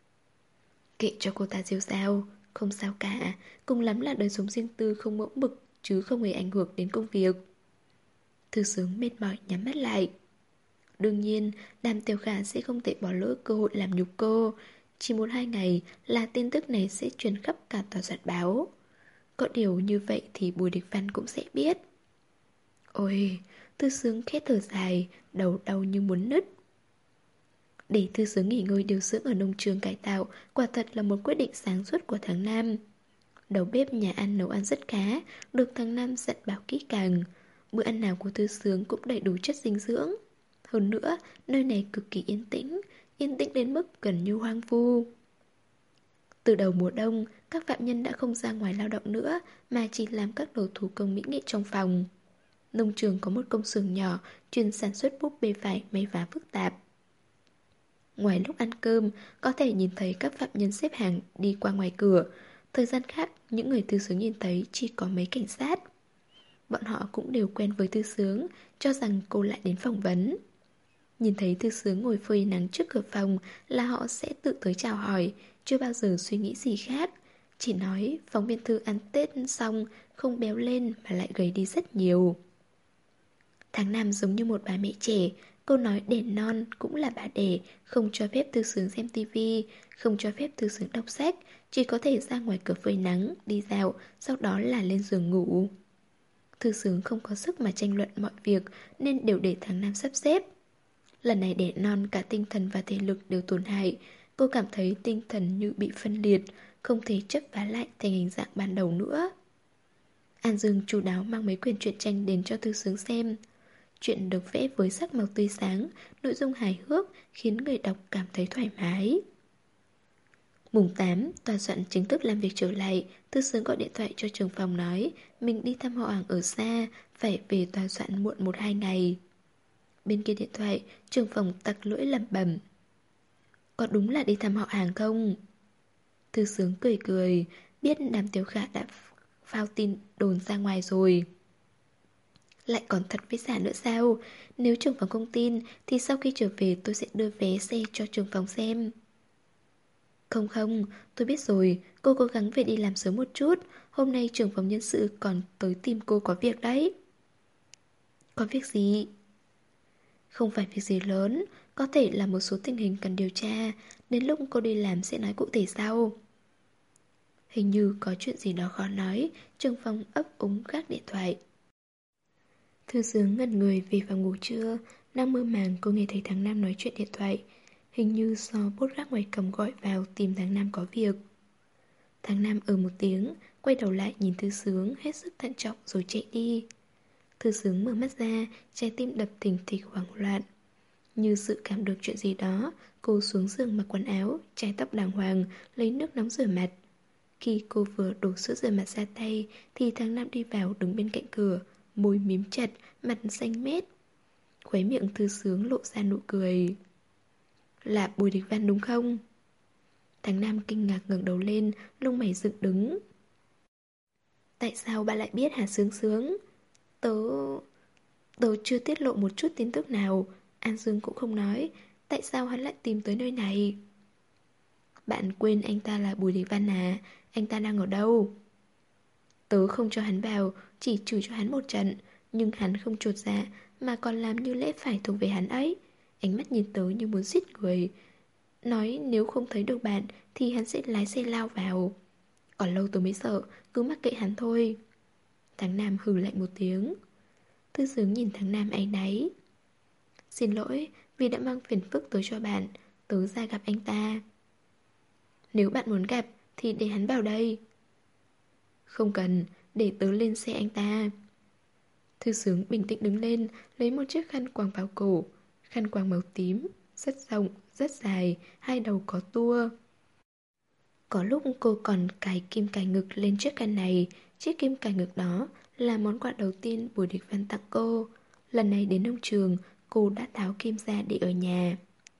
Kệ cho cô ta rêu rao, không sao cả, cùng lắm là đời sống riêng tư không mẫu mực, chứ không hề ảnh hưởng đến công việc. Thư Sướng mệt mỏi nhắm mắt lại. Đương nhiên, Đàm Tiểu Khả sẽ không thể bỏ lỡ cơ hội làm nhục cô. Chỉ một hai ngày là tin tức này sẽ truyền khắp cả tòa soạn báo. Có điều như vậy thì Bùi Địch Văn cũng sẽ biết. Ôi, Thư Sướng khẽ thở dài, đầu đau như muốn nứt. Để Thư Sướng nghỉ ngơi điều dưỡng ở nông trường cải tạo, quả thật là một quyết định sáng suốt của tháng Nam. Đầu bếp nhà ăn nấu ăn rất khá, được tháng Năm dặn bảo kỹ càng. Bữa ăn nào của Thư Sướng cũng đầy đủ chất dinh dưỡng. Hơn nữa, nơi này cực kỳ yên tĩnh, yên tĩnh đến mức gần như hoang vu. Từ đầu mùa đông, các phạm nhân đã không ra ngoài lao động nữa, mà chỉ làm các đồ thủ công mỹ nghệ trong phòng. Nông trường có một công xưởng nhỏ, chuyên sản xuất búp bê vải may vá phức tạp. Ngoài lúc ăn cơm, có thể nhìn thấy các phạm nhân xếp hàng đi qua ngoài cửa. Thời gian khác, những người Thư Sướng nhìn thấy chỉ có mấy cảnh sát. Bọn họ cũng đều quen với Thư Sướng, cho rằng cô lại đến phỏng vấn. Nhìn thấy Thư Sướng ngồi phơi nắng trước cửa phòng là họ sẽ tự tới chào hỏi, chưa bao giờ suy nghĩ gì khác. Chỉ nói phóng viên Thư ăn Tết xong không béo lên mà lại gầy đi rất nhiều. Tháng Năm giống như một bà mẹ trẻ, cô nói đẻ non cũng là bà đẻ, không cho phép Thư Sướng xem tivi, không cho phép Thư Sướng đọc sách, chỉ có thể ra ngoài cửa phơi nắng, đi dạo, sau đó là lên giường ngủ. Thư Sướng không có sức mà tranh luận mọi việc nên đều để tháng Năm sắp xếp. Lần này đẻ non cả tinh thần và thể lực đều tổn hại. Cô cảm thấy tinh thần như bị phân liệt, không thể chấp vá lại thành hình dạng ban đầu nữa. An Dương chu đáo mang mấy quyển truyện tranh đến cho Thư Sướng xem. Chuyện được vẽ với sắc màu tươi sáng, nội dung hài hước khiến người đọc cảm thấy thoải mái. Mùng tám, tòa soạn chính thức làm việc trở lại. Thư Sướng gọi điện thoại cho trưởng phòng nói mình đi thăm họ hàng ở xa, phải về tòa soạn muộn một hai ngày. Bên kia điện thoại, trưởng phòng tặc lưỡi lẩm bẩm: có đúng là đi thăm họ hàng không? Thư Sướng cười cười, biết Đàm Tiếu Khả đã phao tin đồn ra ngoài rồi. Lại còn thật với giả nữa sao? Nếu trưởng phòng không tin thì sau khi trở về tôi sẽ đưa vé xe cho trưởng phòng xem. Không không, tôi biết rồi, cô cố gắng về đi làm sớm một chút. Hôm nay trưởng phòng nhân sự còn tới tìm cô có việc đấy. Có việc gì? Không phải việc gì lớn, có thể là một số tình hình cần điều tra. Đến lúc cô đi làm sẽ nói cụ thể sau. Hình như có chuyện gì đó khó nói. Trưởng phòng ấp úng gác điện thoại. Thư Sướng ngẩn người về phòng ngủ trưa. Đang mơ màng cô nghe thấy thằng Nam nói chuyện điện thoại. Hình như do bốt gác ngoài cổng gọi vào tìm thằng Nam có việc. Thằng Nam ừ một tiếng, quay đầu lại nhìn Thư Sướng hết sức thận trọng rồi chạy đi. Thư Sướng mở mắt ra, trái tim đập thình thịch hoảng loạn. Như dự cảm được chuyện gì đó, cô xuống giường mặc quần áo, chải tóc đàng hoàng, lấy nước nóng rửa mặt. Khi cô vừa đổ sữa rửa mặt ra tay thì thằng Nam đi vào đứng bên cạnh cửa, môi mím chặt, mặt xanh mét. Khóe miệng Thư Sướng lộ ra nụ cười. Là Bùi Địch Văn đúng không? Thằng Nam kinh ngạc ngẩng đầu lên, lông mày dựng đứng. Tại sao bạn lại biết hả Sướng Sướng? Tớ... Tớ chưa tiết lộ một chút tin tức nào. An Dương cũng không nói. Tại sao hắn lại tìm tới nơi này? Bạn quên anh ta là Bùi Địch Văn à? Anh ta đang ở đâu? Tớ không cho hắn vào, chỉ chửi cho hắn một trận. Nhưng hắn không chột dạ, mà còn làm như lẽ phải thuộc về hắn ấy. Ánh mắt nhìn tớ như muốn giết người. Nói nếu không thấy được bạn thì hắn sẽ lái xe lao vào. Còn lâu tôi mới sợ, cứ mắc kệ hắn thôi. Thằng Nam hừ lạnh một tiếng. Thư Sướng nhìn thằng Nam áy náy. Xin lỗi vì đã mang phiền phức tới cho bạn. Tớ ra gặp anh ta. Nếu bạn muốn gặp thì để hắn vào đây. Không cần, để tớ lên xe anh ta. Thư Sướng bình tĩnh đứng lên, lấy một chiếc khăn quàng vào cổ. Khăn quàng màu tím, rất rộng, rất dài, hai đầu có tua. Có lúc cô còn cài kim cài ngực lên chiếc khăn này. Chiếc kim cài ngực đó là món quà đầu tiên Bùi Địch Văn tặng cô. Lần này đến nông trường, cô đã tháo kim ra để ở nhà.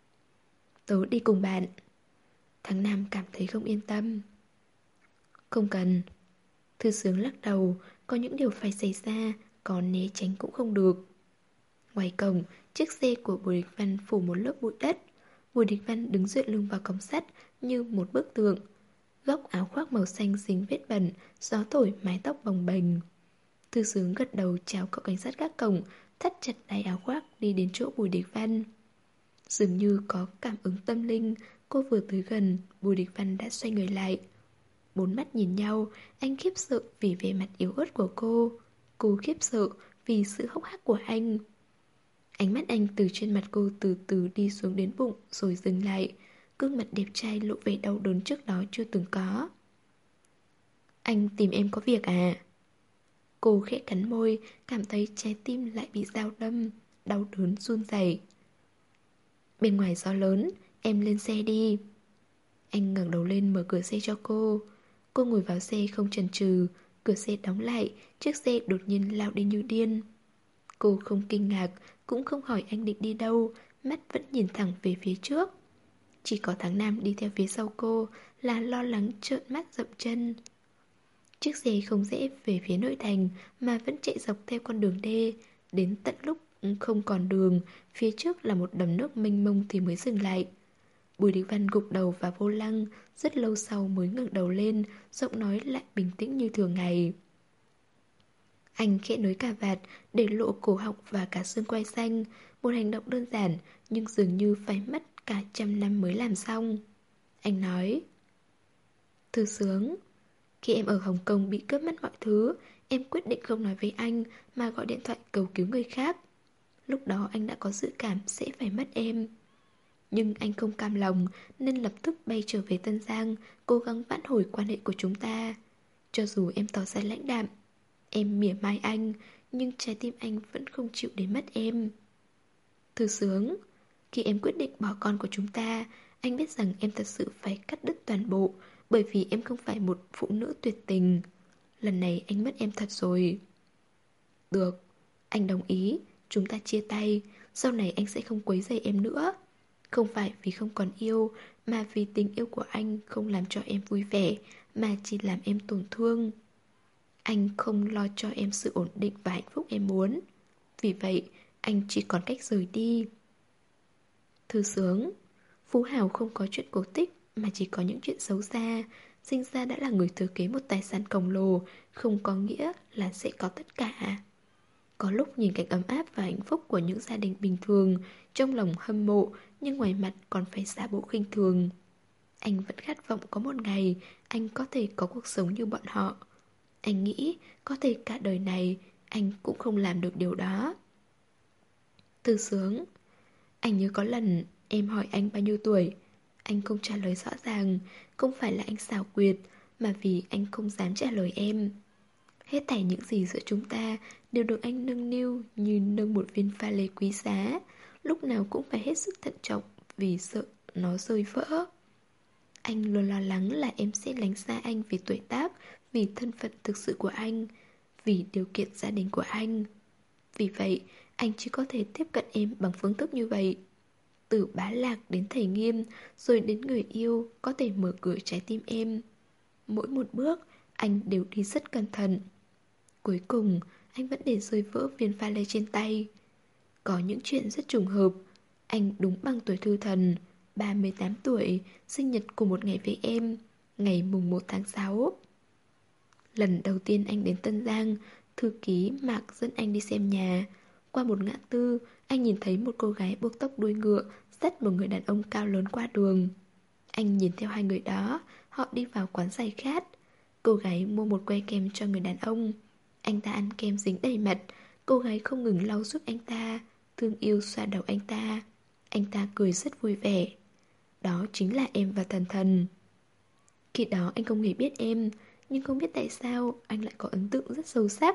Tớ đi cùng bạn. Thằng Nam cảm thấy không yên tâm. Không cần. Thư Sướng lắc đầu, có những điều phải xảy ra, còn né tránh cũng không được. Ngoài cổng, chiếc xe của Bùi Địch Văn phủ một lớp bụi đất. Bùi Địch Văn đứng dựa lưng vào cổng sắt như một bức tượng. Góc áo khoác màu xanh dính vết bẩn, gió thổi mái tóc bồng bềnh. Thư Sướng gật đầu chào cậu cảnh sát gác cổng, thắt chặt đai áo khoác đi đến chỗ Bùi Địch Văn. Dường như có cảm ứng tâm linh, cô vừa tới gần, Bùi Địch Văn đã xoay người lại. Bốn mắt nhìn nhau, anh khiếp sợ vì vẻ mặt yếu ớt của cô. Cô khiếp sợ vì sự hốc hác của anh. Ánh mắt anh từ trên mặt cô từ từ đi xuống đến bụng rồi dừng lại. Gương mặt đẹp trai lộ vẻ đau đớn trước đó chưa từng có. Anh tìm em có việc à? Cô khẽ cắn môi, cảm thấy trái tim lại bị dao đâm, đau đớn run rẩy. Bên ngoài gió lớn, em lên xe đi. Anh ngẩng đầu lên mở cửa xe cho cô. Cô ngồi vào xe không chần chừ, cửa xe đóng lại, chiếc xe đột nhiên lao đi như điên. Cô không kinh ngạc, cũng không hỏi anh định đi đâu, mắt vẫn nhìn thẳng về phía trước. Chỉ có thằng Nam đi theo phía sau cô là lo lắng trợn mắt dậm chân. Chiếc xe không rẽ về phía nội thành mà vẫn chạy dọc theo con đường đê. Đến tận lúc không còn đường, phía trước là một đầm nước mênh mông thì mới dừng lại. Bùi Địch Văn gục đầu vào vô lăng, rất lâu sau mới ngẩng đầu lên, giọng nói lại bình tĩnh như thường ngày. Anh khẽ nới cà vạt để lộ cổ họng và cả xương quai xanh. Một hành động đơn giản nhưng dường như phải mất cả trăm năm mới làm xong. Anh nói: Thư Sướng, khi em ở Hồng Kông bị cướp mất mọi thứ, em quyết định không nói với anh mà gọi điện thoại cầu cứu người khác. Lúc đó anh đã có dự cảm sẽ phải mất em. Nhưng anh không cam lòng nên lập tức bay trở về Tân Giang, cố gắng vãn hồi quan hệ của chúng ta. Cho dù em tỏ ra lãnh đạm, Em mỉa mai anh, nhưng trái tim anh vẫn không chịu để mất em. Thư Sướng, khi em quyết định bỏ con của chúng ta, anh biết rằng em thật sự phải cắt đứt toàn bộ, bởi vì em không phải một phụ nữ tuyệt tình. Lần này anh mất em thật rồi. Được, anh đồng ý, chúng ta chia tay, sau này anh sẽ không quấy rầy em nữa. Không phải vì không còn yêu, mà vì tình yêu của anh không làm cho em vui vẻ, mà chỉ làm em tổn thương. Anh không lo cho em sự ổn định và hạnh phúc em muốn. Vì vậy, anh chỉ còn cách rời đi. Thư Sướng, Phú Hào không có chuyện cổ tích, mà chỉ có những chuyện xấu xa. Sinh ra đã là người thừa kế một tài sản khổng lồ, không có nghĩa là sẽ có tất cả. Có lúc nhìn cảnh ấm áp và hạnh phúc của những gia đình bình thường, trong lòng hâm mộ, nhưng ngoài mặt còn phải giả bộ khinh thường. Anh vẫn khát vọng có một ngày anh có thể có cuộc sống như bọn họ. Anh nghĩ có thể cả đời này anh cũng không làm được điều đó. Thư Sướng, anh nhớ có lần em hỏi anh bao nhiêu tuổi. Anh không trả lời rõ ràng, không phải là anh xảo quyệt, mà vì anh không dám trả lời em. Hết thảy những gì giữa chúng ta đều được anh nâng niu như nâng một viên pha lê quý giá, lúc nào cũng phải hết sức thận trọng vì sợ nó rơi vỡ. Anh luôn lo lắng là em sẽ lánh xa anh vì tuổi tác, vì thân phận thực sự của anh, vì điều kiện gia đình của anh. Vì vậy, anh chỉ có thể tiếp cận em bằng phương thức như vậy. Từ bá lạc đến thầy nghiêm, rồi đến người yêu có thể mở cửa trái tim em. Mỗi một bước, anh đều đi rất cẩn thận. Cuối cùng, anh vẫn để rơi vỡ viên pha lê trên tay. Có những chuyện rất trùng hợp. Anh đúng bằng tuổi Thư Thần, ba mươi tám tuổi, sinh nhật cùng một ngày với em, ngày mùng một tháng sáu. Lần đầu tiên anh đến Tân Giang, thư ký Mạc dẫn anh đi xem nhà. Qua một ngã tư, anh nhìn thấy một cô gái buộc tóc đuôi ngựa dắt một người đàn ông cao lớn qua đường. Anh nhìn theo hai người đó, họ đi vào quán giải khát. Cô gái mua một que kem cho người đàn ông. Anh ta ăn kem dính đầy mặt. Cô gái không ngừng lau giúp anh ta, thương yêu xoa đầu anh ta. Anh ta cười rất vui vẻ. Đó chính là em và Thần Thần. Khi đó anh không hề biết em, nhưng không biết tại sao anh lại có ấn tượng rất sâu sắc.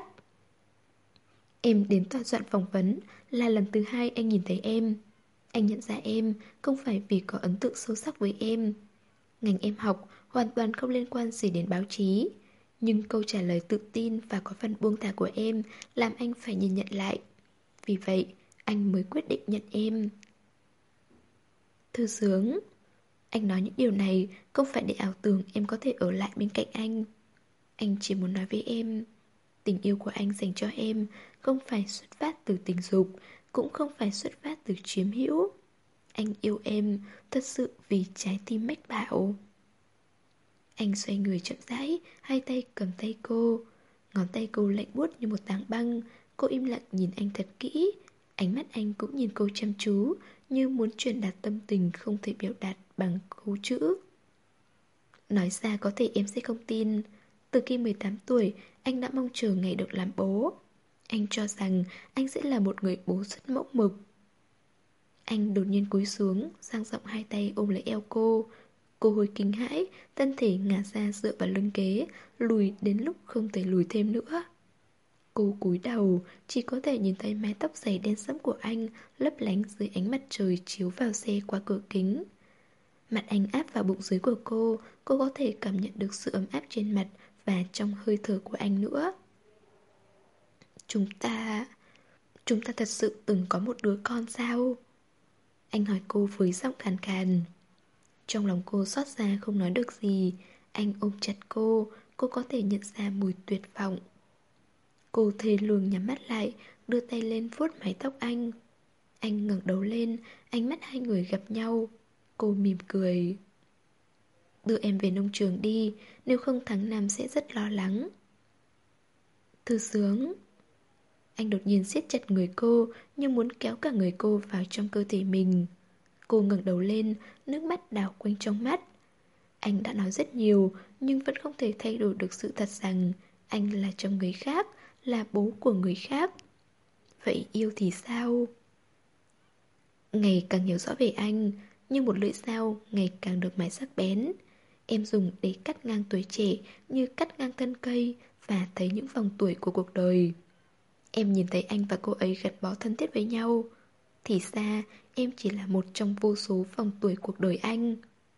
Em đến tòa soạn phỏng vấn là lần thứ hai anh nhìn thấy em. Anh nhận ra em không phải vì có ấn tượng sâu sắc với em. Ngành em học hoàn toàn không liên quan gì đến báo chí, nhưng câu trả lời tự tin và có phần buông thả của em làm anh phải nhìn nhận lại. Vì vậy, anh mới quyết định nhận em. Thư Sướng, anh nói những điều này không phải để ảo tưởng em có thể ở lại bên cạnh anh. Anh chỉ muốn nói với em, tình yêu của anh dành cho em không phải xuất phát từ tình dục, cũng không phải xuất phát từ chiếm hữu. Anh yêu em thật sự vì trái tim mách bảo. Anh xoay người chậm rãi, hai tay cầm tay cô. Ngón tay cô lạnh buốt như một tảng băng. Cô im lặng nhìn anh thật kỹ. Ánh mắt anh cũng nhìn cô chăm chú, như muốn truyền đạt tâm tình không thể biểu đạt bằng câu chữ. Nói ra có thể em sẽ không tin. Từ khi mười tám tuổi, anh đã mong chờ ngày được làm bố. Anh cho rằng anh sẽ là một người bố rất mẫu mực. Anh đột nhiên cúi xuống, dang rộng hai tay ôm lấy eo cô. Cô hồi kinh hãi, thân thể ngả ra dựa vào lưng ghế, lùi đến lúc không thể lùi thêm nữa. Cô cúi đầu, chỉ có thể nhìn thấy mái tóc dày đen sẫm của anh lấp lánh dưới ánh mặt trời chiếu vào xe qua cửa kính. Mặt anh áp vào bụng dưới của cô, cô có thể cảm nhận được sự ấm áp trên mặt và trong hơi thở của anh nữa. Chúng ta... Chúng ta thật sự từng có một đứa con sao? Anh hỏi cô với giọng khàn khàn. Trong lòng cô xót xa không nói được gì. Anh ôm chặt cô, cô có thể nhận ra mùi tuyệt vọng. Cô thề lường nhắm mắt lại, đưa tay lên vuốt mái tóc anh. Anh ngẩng đầu lên, ánh mắt hai người gặp nhau. Cô mỉm cười. Đưa em về nông trường đi, nếu không tháng năm sẽ rất lo lắng. Thư Sướng. Anh đột nhiên siết chặt người cô, như muốn kéo cả người cô vào trong cơ thể mình. Cô ngẩng đầu lên, nước mắt đảo quanh trong mắt. Anh đã nói rất nhiều, nhưng vẫn không thể thay đổi được sự thật rằng anh là chồng người khác, là bố của người khác. Vậy yêu thì sao? Ngày càng hiểu rõ về anh, như một lưỡi dao ngày càng được mài sắc bén. Em dùng để cắt ngang tuổi trẻ như cắt ngang thân cây, và thấy những vòng tuổi của cuộc đời. Em nhìn thấy anh và cô ấy gắn bó thân thiết với nhau. Thì ra em chỉ là một trong vô số vòng tuổi cuộc đời anh.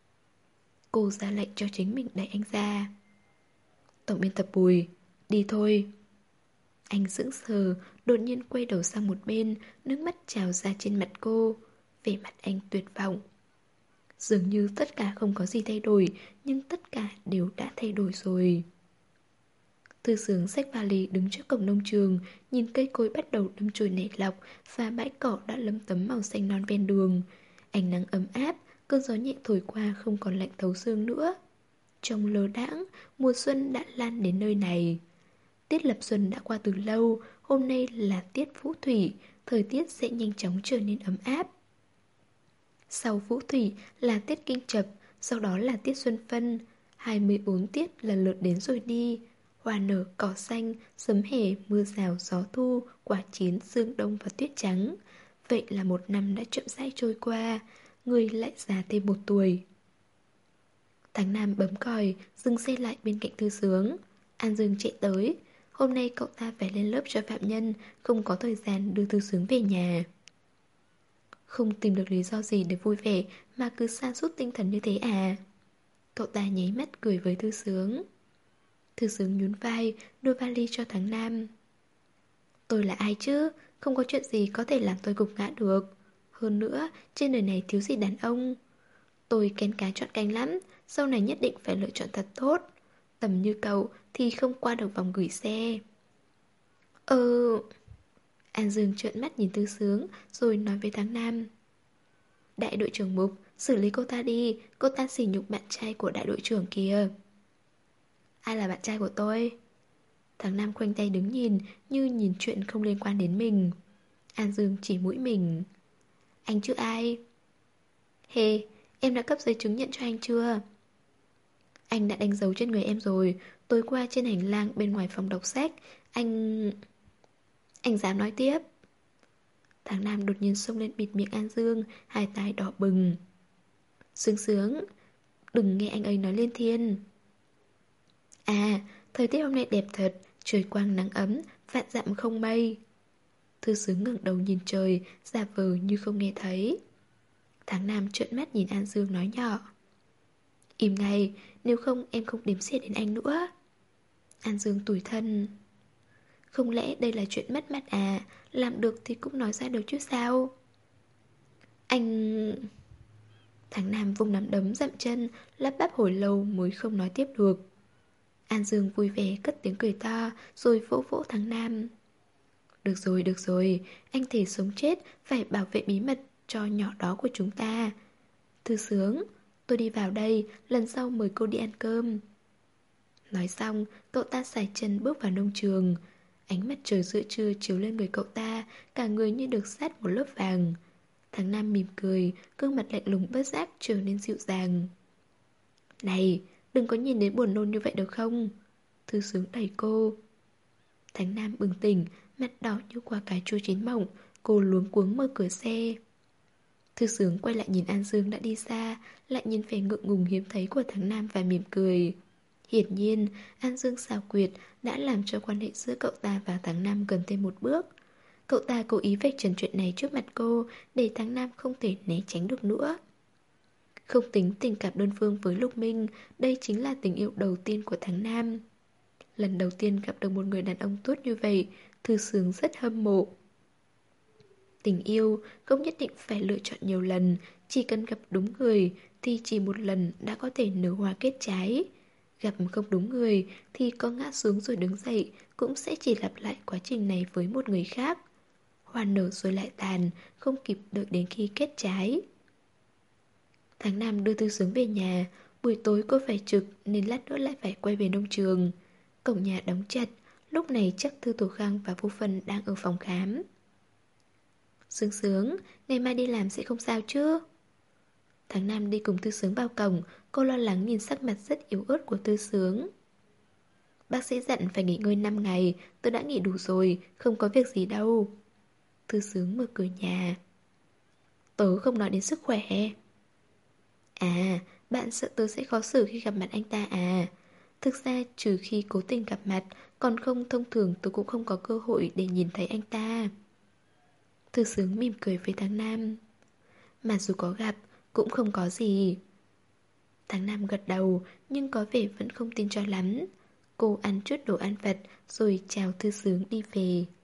Cô ra lệnh cho chính mình đẩy anh ra. Tổng biên tập Bùi, đi thôi. Anh sững sờ, đột nhiên quay đầu sang một bên, nước mắt trào ra trên mặt cô. Vẻ mặt anh tuyệt vọng. Dường như tất cả không có gì thay đổi, nhưng tất cả đều đã thay đổi rồi. Thư Sướng xách vali đứng trước cổng nông trường, nhìn cây cối bắt đầu đâm chồi nảy lọc và bãi cỏ đã lấm tấm màu xanh non ven đường. Ánh nắng ấm áp, cơn gió nhẹ thổi qua không còn lạnh thấu xương nữa. Trong lơ đãng, mùa xuân đã lan đến nơi này. Tiết lập xuân đã qua từ lâu, hôm nay là tiết Vũ Thủy, thời tiết sẽ nhanh chóng trở nên ấm áp. Sau Vũ Thủy là tiết Kinh Chập, sau đó là tiết Xuân Phân. hai mươi bốn tiết lần lượt đến rồi đi. Hoa nở, cỏ xanh, sấm hè, mưa rào, gió thu, quả chín, sương đông và tuyết trắng. Vậy là một năm đã chậm rãi trôi qua, người lại già thêm một tuổi. Tháng Nam bấm còi, dừng xe lại bên cạnh Thư Sướng. An Dương chạy tới. Hôm nay cậu ta phải lên lớp cho phạm nhân, không có thời gian đưa Thư Sướng về nhà. Không tìm được lý do gì để vui vẻ mà cứ sa sút tinh thần như thế à? Cậu ta nháy mắt cười với Thư Sướng. Thư Sướng nhún vai, đưa vali cho Tháng Nam. Tôi là ai chứ? Không có chuyện gì có thể làm tôi gục ngã được. Hơn nữa, trên đời này thiếu gì đàn ông. Tôi kén cá chọn canh lắm, sau này nhất định phải lựa chọn thật tốt. Tầm như cậu thì không qua được vòng gửi xe. Ờ... An Dương trợn mắt nhìn Thư Sướng rồi nói với Tháng Nam. Đại đội trưởng Mục, xử lý cô ta đi, cô ta sỉ nhục bạn trai của đại đội trưởng kìa. Ai là bạn trai của tôi? Tháng Nam khoanh tay đứng nhìn như nhìn chuyện không liên quan đến mình. An Dương chỉ mũi mình. Anh chứ ai? Hề, em đã cấp giấy chứng nhận cho anh chưa? Anh đã đánh dấu trên người em rồi. Tối qua trên hành lang bên ngoài phòng đọc sách, anh... Anh dám nói tiếp. Tháng Nam đột nhiên xông lên bịt miệng An Dương, hai tai đỏ bừng. Sướng Sướng, đừng nghe anh ấy nói lên thiên. À, thời tiết hôm nay đẹp thật, trời quang nắng ấm, vạn dặm không mây. Thư Sướng ngẩng đầu nhìn trời, giả vờ như không nghe thấy. Tháng Nam trợn mắt nhìn An Dương nói nhỏ. Im ngay, nếu không em không đếm xỉa đến anh nữa. An Dương tủi thân. Không lẽ đây là chuyện mất mặt à? Làm được thì cũng nói ra được chứ sao? Anh... Tháng Nam vung nắm đấm dậm chân, lắp bắp hồi lâu mới không nói tiếp được. An Dương vui vẻ cất tiếng cười to, rồi vỗ vỗ Tháng Nam. Được rồi, được rồi, anh thề sống chết phải bảo vệ bí mật cho nhỏ đó của chúng ta. Thư Sướng, tôi đi vào đây, lần sau mời cô đi ăn cơm. Nói xong, cậu ta sải chân bước vào nông trường. Ánh mặt trời giữa trưa chiếu lên người cậu ta, cả người như được sát một lớp vàng. Tháng Nam mỉm cười, gương mặt lạnh lùng bất giác trở nên dịu dàng. Này, đừng có nhìn đến buồn nôn như vậy được không? Thư Sướng đẩy cô. Tháng Nam bừng tỉnh, mặt đỏ như quả cà chua chín mọng. Cô luống cuống mở cửa xe. Thư Sướng quay lại nhìn An Dương đã đi xa, lại nhìn vẻ ngượng ngùng hiếm thấy của Tháng Nam và mỉm cười. Hiển nhiên, An Dương xảo quyệt đã làm cho quan hệ giữa cậu ta và Tháng Nam gần thêm một bước. Cậu ta cố ý vạch trần chuyện này trước mặt cô để Tháng Nam không thể né tránh được nữa. Không tính tình cảm đơn phương với Lục Minh, đây chính là tình yêu đầu tiên của Tháng Nam. Lần đầu tiên gặp được một người đàn ông tốt như vậy, Thư Sướng rất hâm mộ. Tình yêu không nhất định phải lựa chọn nhiều lần, chỉ cần gặp đúng người thì chỉ một lần đã có thể nở hoa kết trái. Gặp không đúng người thì có ngã xuống rồi đứng dậy cũng sẽ chỉ lặp lại quá trình này với một người khác. Hoa nở rồi lại tàn, không kịp đợi đến khi kết trái. Tháng Năm đưa Thư Sướng về nhà. Buổi tối cô phải trực nên lát nữa lại phải quay về nông trường. Cổng nhà đóng chặt. Lúc này chắc Thư Tổ Khang và Vô Phân đang ở phòng khám. Sướng Sướng, ngày mai đi làm sẽ không sao chứ? Tháng Năm đi cùng Thư Sướng vào cổng. Cô lo lắng nhìn sắc mặt rất yếu ớt của Thư Sướng. Bác sĩ dặn phải nghỉ ngơi năm ngày. Tôi đã nghỉ đủ rồi, không có việc gì đâu. Thư Sướng mở cửa nhà. Tớ không nói đến sức khỏe. À, bạn sợ tớ sẽ khó xử khi gặp mặt anh ta à? Thực ra trừ khi cố tình gặp mặt, còn không thông thường tôi cũng không có cơ hội để nhìn thấy anh ta. Thư Sướng mỉm cười với Tháng Nam. Mà dù có gặp, cũng không có gì. Tháng Nam gật đầu, nhưng có vẻ vẫn không tin cho lắm. Cô ăn chút đồ ăn vặt, rồi chào Thư Sướng đi về.